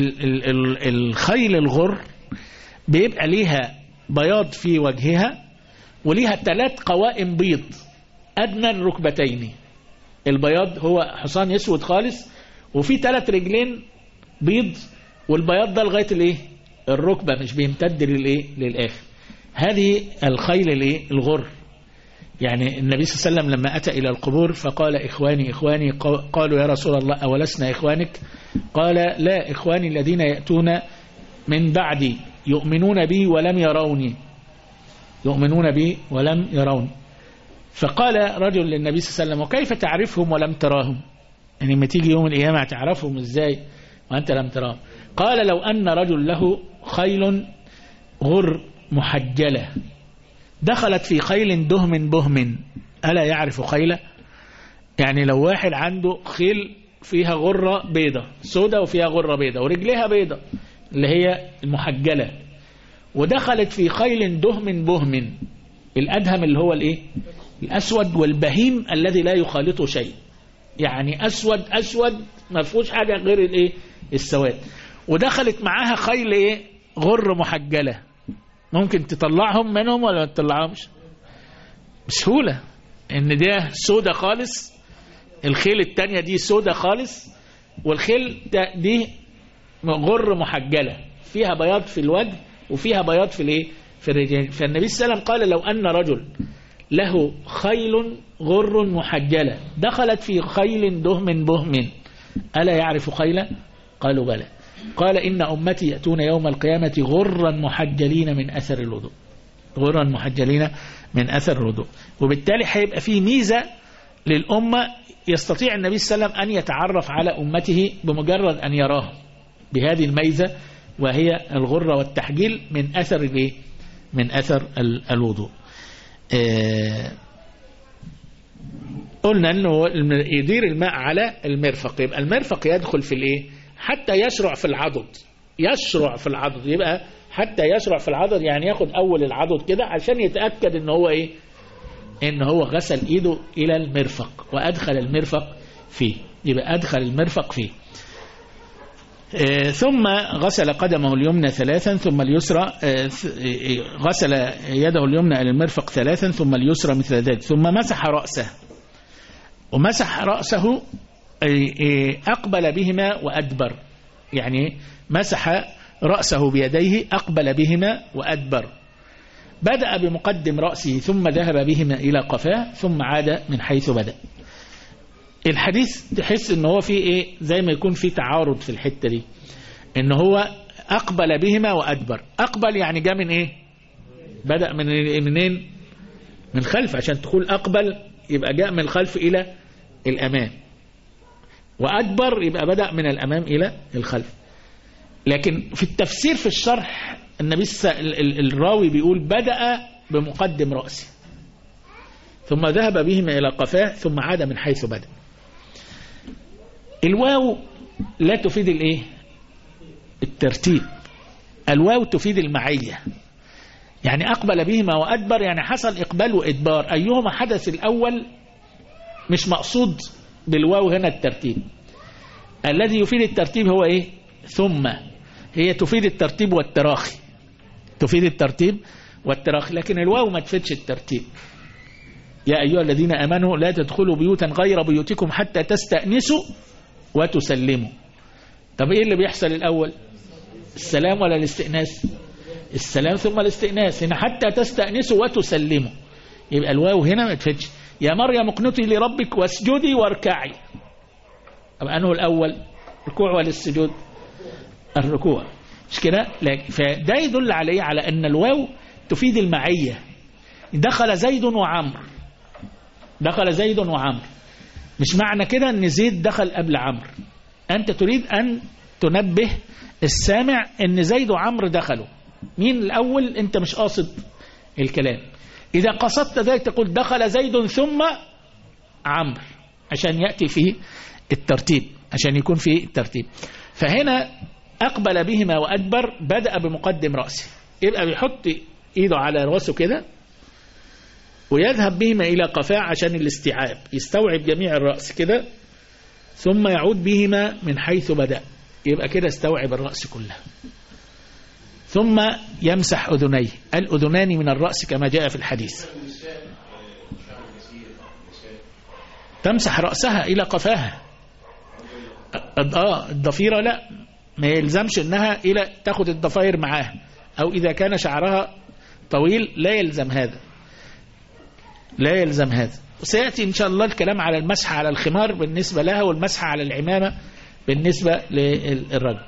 الخيل الغر بيبقى ليها بياض في وجهها، وليها 3 قوائم بيض أدنى الركبتين. البياض هو حصان يسود خالص، وفي 3 رجلين بيض، والبياض ده لغاية الايه؟ الركبة، مش بيمتد للايه؟ للآخر. هذه الخيل الايه؟ الغر. يعني النبي صلى الله عليه وسلم لما أتى إلى القبور فقال إخواني إخواني، قالوا يا رسول الله أولسنا إخوانك؟ قال لا، إخواني الذين يأتون من بعدي يؤمنون بي ولم يروني، يؤمنون بي ولم يروني. فقال رجل للنبي صلى الله عليه وسلم وكيف تعرفهم ولم تراهم؟ يعني لما تيجي يوم القيامة تعرفهم ازاي وأنت لم تراهم؟ قال لو أن رجل له خيل غر محجلة دخلت في خيل دهم بهم ألا يعرف خيله؟ يعني لو واحد عنده خيل فيها غرة بيضة سودة وفيها غرة بيضة ورجلها بيضة اللي هي المحجلة، ودخلت في خيل دهم بهم، الأدهم اللي هو الايه؟ الأسود، والبهيم الذي لا يخالطه شيء، يعني أسود أسود ما فيهوش حاجة غير الايه؟ السواد. ودخلت معاها خيل ايه؟ غر محجلة، ممكن تطلعهم منهم ولا ما تطلعهمش؟ بسهولة، ان ده سودة خالص، الخيل التانية دي سودة خالص، والخيل دي غر محجلة فيها بياض في الوجه وفيها بياض في الايه؟ في الرجلين. فالنبي صلى الله عليه وسلم قال لو أن رجل له خيل غر محجلة دخلت في خيل دهم بهم ألا يعرف خيله؟ قالوا بلى. قال إن أمتي يأتون يوم القيامة غرا محجلين من أثر الوضوء، غرا محجلين من أثر الوضوء. وبالتالي هيبقى فيه ميزة للأمة، يستطيع النبي صلى الله عليه وسلم أن يتعرف على أمته بمجرد أن يراهم بهذه الميزة، وهي الغرة والتحجيل من أثر الايه؟ من أثر الوضوء. قلنا أنه يدير الماء على المرفق، يبقى المرفق يدخل في الايه؟ حتى يشرع في العضد، يشرع في العضد، يبقى حتى يشرع في العضد يعني ياخد أول العضد كده عشان يتأكد ان هو ايه؟ ان هو غسل ايده الى المرفق وادخل المرفق فيه، يبقى ادخل المرفق فيه. ثم غسل قدمه اليمنى 3 ثم اليسرى، غسل يده اليمنى إلى المرفق 3 ثم اليسرى مثل ذلك، ثم مسح رأسه، ومسح رأسه أقبل بهما وأدبر، يعني مسح رأسه بيديه أقبل بهما وأدبر، بدأ بمقدم رأسه ثم ذهب بهما إلى قفاه ثم عاد من حيث بدأ. الحديث تحس ان هو فيه ايه، زي ما يكون فيه تعارض في الحتة دي، ان هو أقبل بهما وأدبر. أقبل يعني جاء من ايه، بدأ منين، من خلف، عشان تقول أقبل يبقى جاء من الخلف إلى الأمام، وأدبر يبقى بدأ من الأمام إلى الخلف. لكن في التفسير في الشرح النبي الراوي بيقول بدأ بمقدم رأسه ثم ذهب بهما إلى قفاه ثم عاد من حيث بدأ. الواو لا تفيد الايه، الترتيب، الواو تفيد المعية. يعني أقبل بهما وأدبر يعني حصل إقبال وإدبار، أيهما حدث الأول مش مقصود بالواو هنا الترتيب. الذي يفيد الترتيب هو ايه، ثم، هي تفيد الترتيب والتراخي، تفيد الترتيب والتراخي، لكن الواو ما تفيدش الترتيب. يا أيها الذين آمنوا لا تدخلوا بيوتا غير بيوتكم حتى تستأنسوا وتسلموا. طب ايه اللي بيحصل الأول، السلام ولا الاستئناس؟ السلام ثم الاستئناس. هنا حتى تستأنسوا وتسلموا، يبقى الواو هنا ما تفيدش. يا مريم اقنتي لربك واسجدي واركعي. طب أنه الأول الركوع ولا السجود؟ الركوع، مش كده؟ فده يدل عليه على أن الواو تفيد المعية. دخل زيد وعمر، دخل زيد وعمر، مش معنى كده أن زيد دخل قبل عمرو. أنت تريد أن تنبه السامع أن زيد وعمر دخلوا، مين الأول؟ أنت مش قاصد الكلام. إذا قصدت ذلك تقول دخل زيد ثم عمرو، عشان يأتي فيه الترتيب، عشان يكون فيه الترتيب. فهنا أقبل بهما وأدبر، بدأ بمقدم رأسه، يبقى بيحط إيده على رأسه كده ويذهب بهما إلى قفاه عشان الاستيعاب، يستوعب جميع الرأس كده، ثم يعود بهما من حيث بدأ، يبقى كده استوعب الرأس كلها. ثم يمسح أذنيه، الأذنان من الرأس كما جاء في الحديث. تمسح رأسها إلى قفاها. الضفيرة لا، ما يلزمش انها الى تاخد الضفائر معاها، او اذا كان شعرها طويل لا يلزم هذا، لا يلزم هذا. وسيأتي ان شاء الله الكلام على المسح على الخمار بالنسبة لها، والمسح على العمامة بالنسبة للرجل.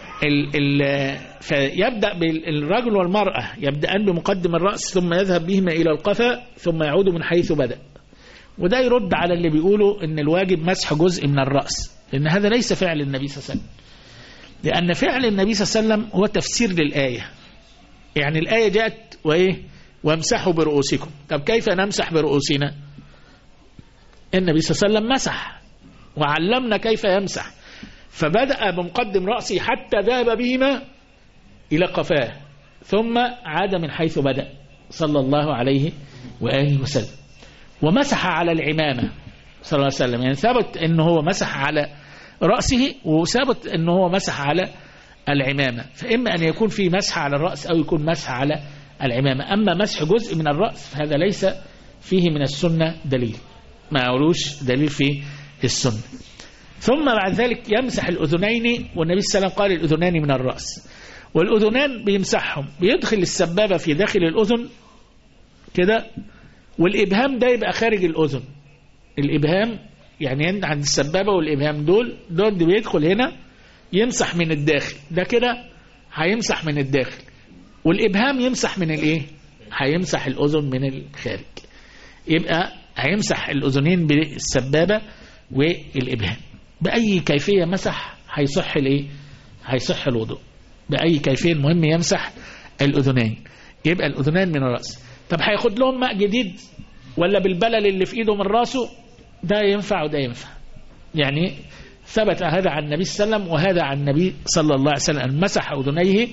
فيبدأ بالرجل والمرأة يبدأان بمقدم الرأس ثم يذهب بهما إلى القفا ثم يعود من حيث بدأ. وده يرد على اللي بيقولوا ان الواجب مسح جزء من الرأس، لأن هذا ليس فعل النبي صلى الله عليه وسلم، لأن فعل النبي صلى الله عليه وسلم هو تفسير للآية. يعني الآية جاءت وإيه، وامسحوا برؤوسكم. طب كيف نمسح برؤوسنا؟ النبي صلى الله عليه وسلم مسح وعلمنا كيف يمسح، فبدأ بمقدم رأسه حتى ذهب بهما إلى قفاه ثم عاد من حيث بدأ صلى الله عليه وآله وسلم. ومسح على العمامة صلى الله عليه وسلم، يعني ثبت أنه هو مسح على رأسه وثبت أنه هو مسح على العمامة، فإما أن يكون في مسح على الرأس أو يكون مسح على العمامة. أما مسح جزء من الرأس هذا ليس فيه من السنة دليل، ما أولوش دليل في السنة. ثم بعد ذلك يمسح الأذنين، والنبي صلى الله عليه وسلم قال الأذنان من الرأس، والأذنان بيمسحهم، بيدخل السبابة في داخل الأذن كده، والإبهام ده يبقى خارج الأذن. الإبهام يعني عند السبابة والإبهام دول بيدخل هنا يمسح من الداخل، ده كده هيمسح من الداخل، والإبهام يمسح من الإيه، هيمسح الأذن من الخارج. يبقى هيمسح الأذنين بالسبابة والإبهام. بأي كيفية مسح هيصح الإيه، هيصح الوضوء بأي كيفية، المهم يمسح الأذنين. يبقى الأذنان من الرأس. طب هياخد لهم ماء جديد ولا بالبلل اللي في ايده من راسه؟ ده ينفع وده ينفع. يعني ثبت هذا عن النبي صلى الله عليه وسلم وهذا عن النبي صلى الله عليه وسلم، مسح أذنيه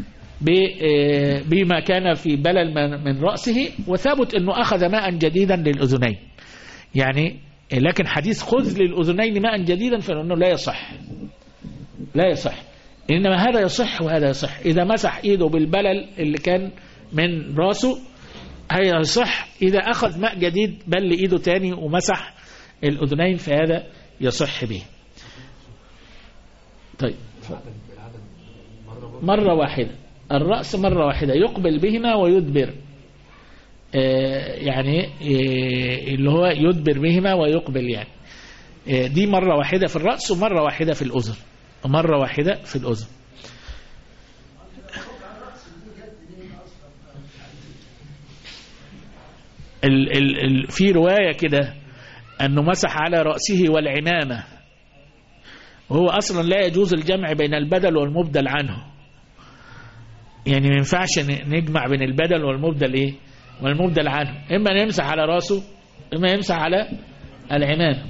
بما كان في بلل من رأسه، وثبت أنه أخذ ماء جديدا للأذنين. يعني لكن حديث خذ للأذنين ماء جديدا فإنه لا يصح، لا يصح. إنما هذا يصح وهذا يصح. إذا مسح إيده بالبلل اللي كان من راسه هذا يصح، إذا أخذ ماء جديد بل إيده تاني ومسح الأذنين فهذا يصح به. طيب مرة واحدة، الرأس مرة واحدة يقبل بهما ويدبر، يعني اللي هو يدبر بهما ويقبل، يعني دي مرة واحدة في الرأس ومرة واحدة في الأذن، مرة واحدة في الأذن. في رواية كده أنه مسح على رأسه والعمامة، وهو أصلا لا يجوز الجمع بين البدل والمبدل عنه، يعني ما ينفعش نجمع بين البدل والمبدل والمبدل عنه، إما يمسح على رأسه إما يمسح على العمامة.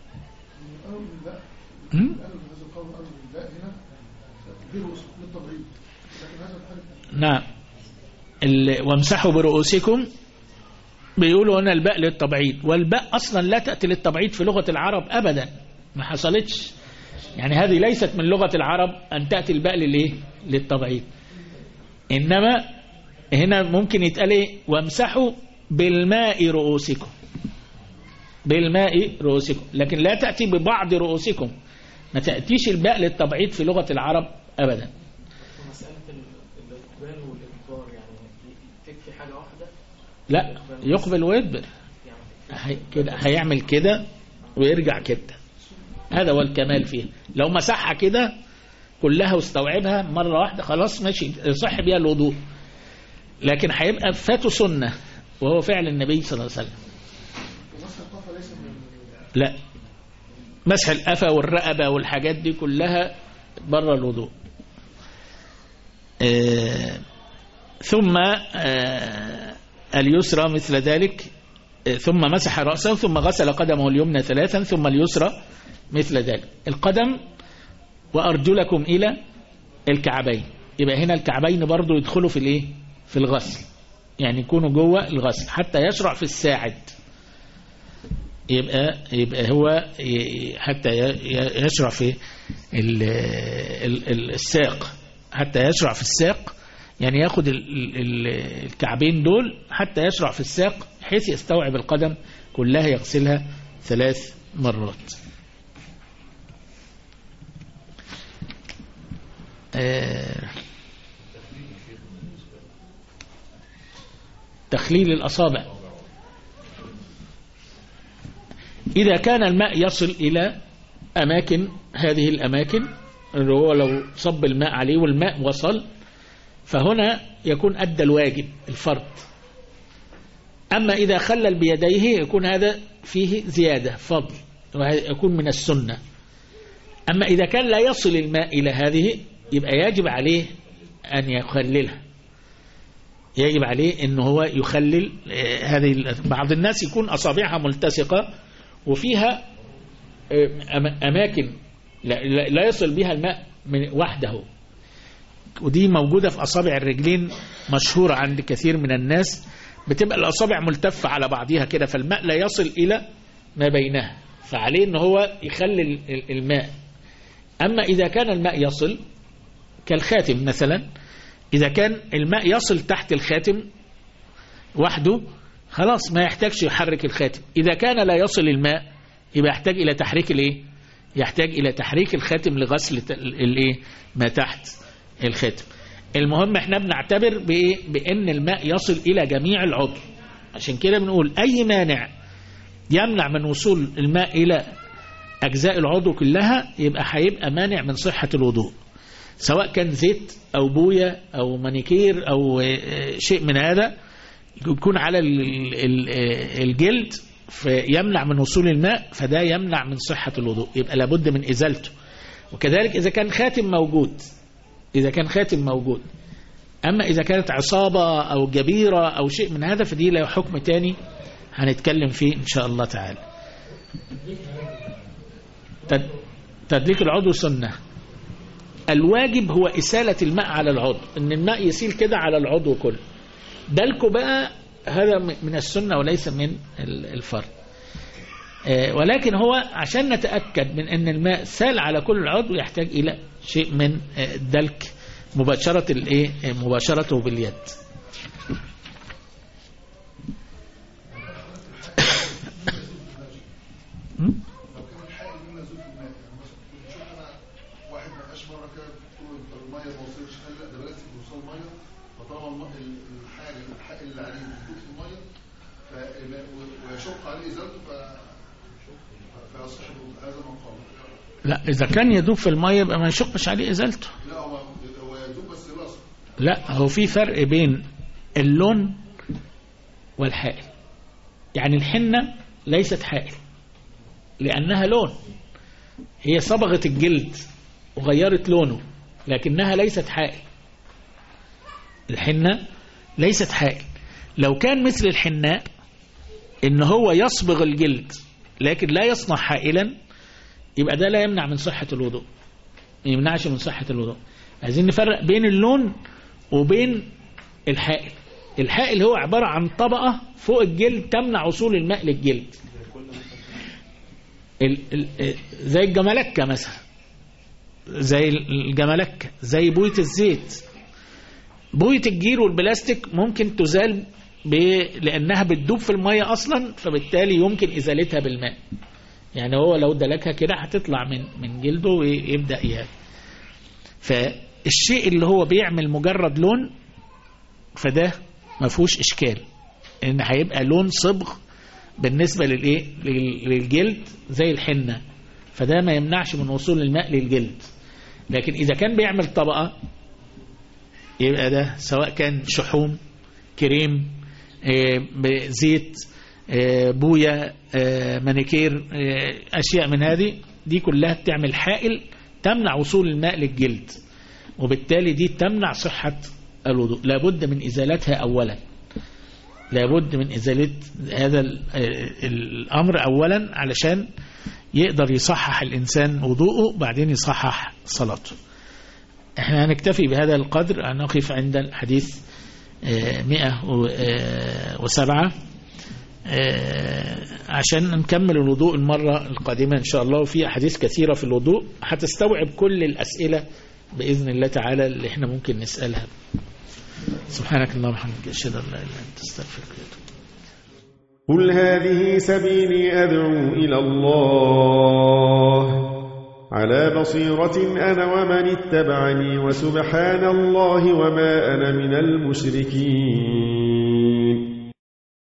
نعم، وامسحوا برؤوسكم، بيقولوا هنا الباء للتبعيد، والباء أصلا لا تأتي للتبعيد في لغة العرب أبدا، ما حصلتش، يعني هذه ليست من لغة العرب أن تأتي الباء للتبعيد، إنما هنا ممكن يتقال وامسحوا بالماء رؤوسكم، بالماء رؤوسكم، لكن لا تأتي ببعض رؤوسكم، ما تأتيش الباء للتبعيد في لغة العرب أبدا. مسألة الإقبال والإدبار يعني تكفي حاجة واحدة؟ لا، يقبل ويدبر، كده هيعمل كده ويرجع كده، هذا هو الكمال فيه. لو مسحها كده كلها واستوعبها مرة واحدة خلاص ماشي، يصح بها الوضوء، لكن هيبقى فاته سنة وهو فعل النبي صلى الله عليه وسلم. لا، مسح القفا والرقبة والحاجات دي كلها بره الوضوء. ثم اليسرى مثل ذلك، ثم مسح رأسه ثم غسل قدمه اليمنى 3 ثم اليسرى مثل ذلك. القدم وأرجلكم إلى الكعبين، يبقى هنا الكعبين برضو يدخلوا في في الغسل، يعني يكونوا جوه الغسل حتى يشرع في الساعد، يبقى هو حتى يشرع في الساق، حتى يشرع في الساق، يعني ياخد الكعبين دول حتى يشرع في الساق حيث يستوعب القدم كلها، يغسلها 3 مرات. تخليل الأصابع، إذا كان الماء يصل إلى أماكن، هذه الأماكن اللي هو لو صب الماء عليه والماء وصل، فهنا يكون أدى الواجب الفرض. أما إذا خلل بيديه يكون هذا فيه زيادة فضل ويكون من السنة. أما إذا كان لا يصل الماء إلى هذه يبقى يجب عليه أن يخللها، يجب عليه أنه هو يخلل هذه. بعض الناس يكون أصابعها ملتصقة وفيها أماكن لا يصل بها الماء من وحده، ودي موجودة في أصابع الرجلين، مشهورة عند كثير من الناس، بتبقى الأصابع ملتفة على بعضها كده فالماء لا يصل إلى ما بينها، فعليه أنه هو يخلل الماء. أما إذا كان الماء يصل كالخاتم مثلا، إذا كان الماء يصل تحت الخاتم وحده خلاص ما يحتاجش يحرك الخاتم. إذا كان لا يصل الماء يبقى يحتاج إلى تحريك يحتاج إلى تحريك الخاتم لغسل ما تحت الخاتم. المهم احنا بنعتبر بأن الماء يصل إلى جميع العضو، عشان كده بنقول أي مانع يمنع من وصول الماء إلى أجزاء العضو كلها يبقى مانع من صحة الوضوء، سواء كان زيت أو بوية أو مانيكير أو شيء من هذا يكون على الجلد فيمنع من وصول الماء، فده يمنع من صحة الوضوء، يبقى لابد من إزالته. وكذلك إذا كان خاتم موجود، أما إذا كانت عصابة أو جبيرة أو شيء من هذا فدي له حكم تاني هنتكلم فيه إن شاء الله تعالى. تدليك العضو سنة، الواجب هو إسالة الماء على العضو، إن الماء يسيل كده على العضو كله. دلكه بقى هذا من السنة وليس من الفرض، ولكن هو عشان نتأكد من أن الماء سال على كل العضو يحتاج إلى شيء من الدلك مباشرته باليد. لا، إذا كان يدوب في المية يبقى ما يشقش عليه إزالته. لا، هو يدوب بس يلاصق. لا، هو في فرق بين اللون والحائل. يعني الحنة ليست حائل لأنها لون، هي صبغت الجلد وغيرت لونه، لكنها ليست حائل. الحنة ليست حائل. لو كان مثل الحناء إن هو يصبغ الجلد لكن لا يصنع حائلا، يبقى ده لا يمنع من صحة الوضوء، ما يمنعش من صحة الوضوء. عايزين نفرق بين اللون وبين الحائل. الحائل هو عبارة عن طبقة فوق الجلد تمنع وصول الماء للجلد، زي الجملكة مثلا، زي الجملكة، زي بوية الزيت. بوية الجير والبلاستيك ممكن تزال لأنها بتدوب في المية أصلا، فبالتالي يمكن إزالتها بالماء. يعني هو لو دلكها كده هتطلع من جلده ويبدأ فالشيء اللي هو بيعمل مجرد لون فده ما فيهوش إشكال، إن هيبقى لون صبغ بالنسبة للجلد زي الحنة، فده ما يمنعش من وصول الماء للجلد. لكن إذا كان بيعمل طبقة يبقى ده سواء كان شحوم، كريم، زيت، بوية، مانيكير، أشياء من هذه دي كلها بتعمل حائل تمنع وصول الماء للجلد، وبالتالي دي تمنع صحة الوضوء. لابد من إزالتها أولا، لابد من إزالة هذا الأمر أولا علشان يقدر يصحح الإنسان وضوءه، بعدين يصحح صلاته. احنا هنكتفي بهذا القدر، هنقف عند الحديث 107 عشان نكمل الوضوء المرة القادمة إن شاء الله. وفي أحاديث كثيرة في الوضوء هتستوعب كل الأسئلة بإذن الله تعالى اللي احنا ممكن نسألها. سبحانك اللهم وبحمدك، أشهد أن لا إله إلا أنت، أستغفرك وأتوب إليك. قل هذه سبيلي أدعو إلى الله على بصيرة أنا ومن اتبعني، وسبحان الله وما أنا من المشركين.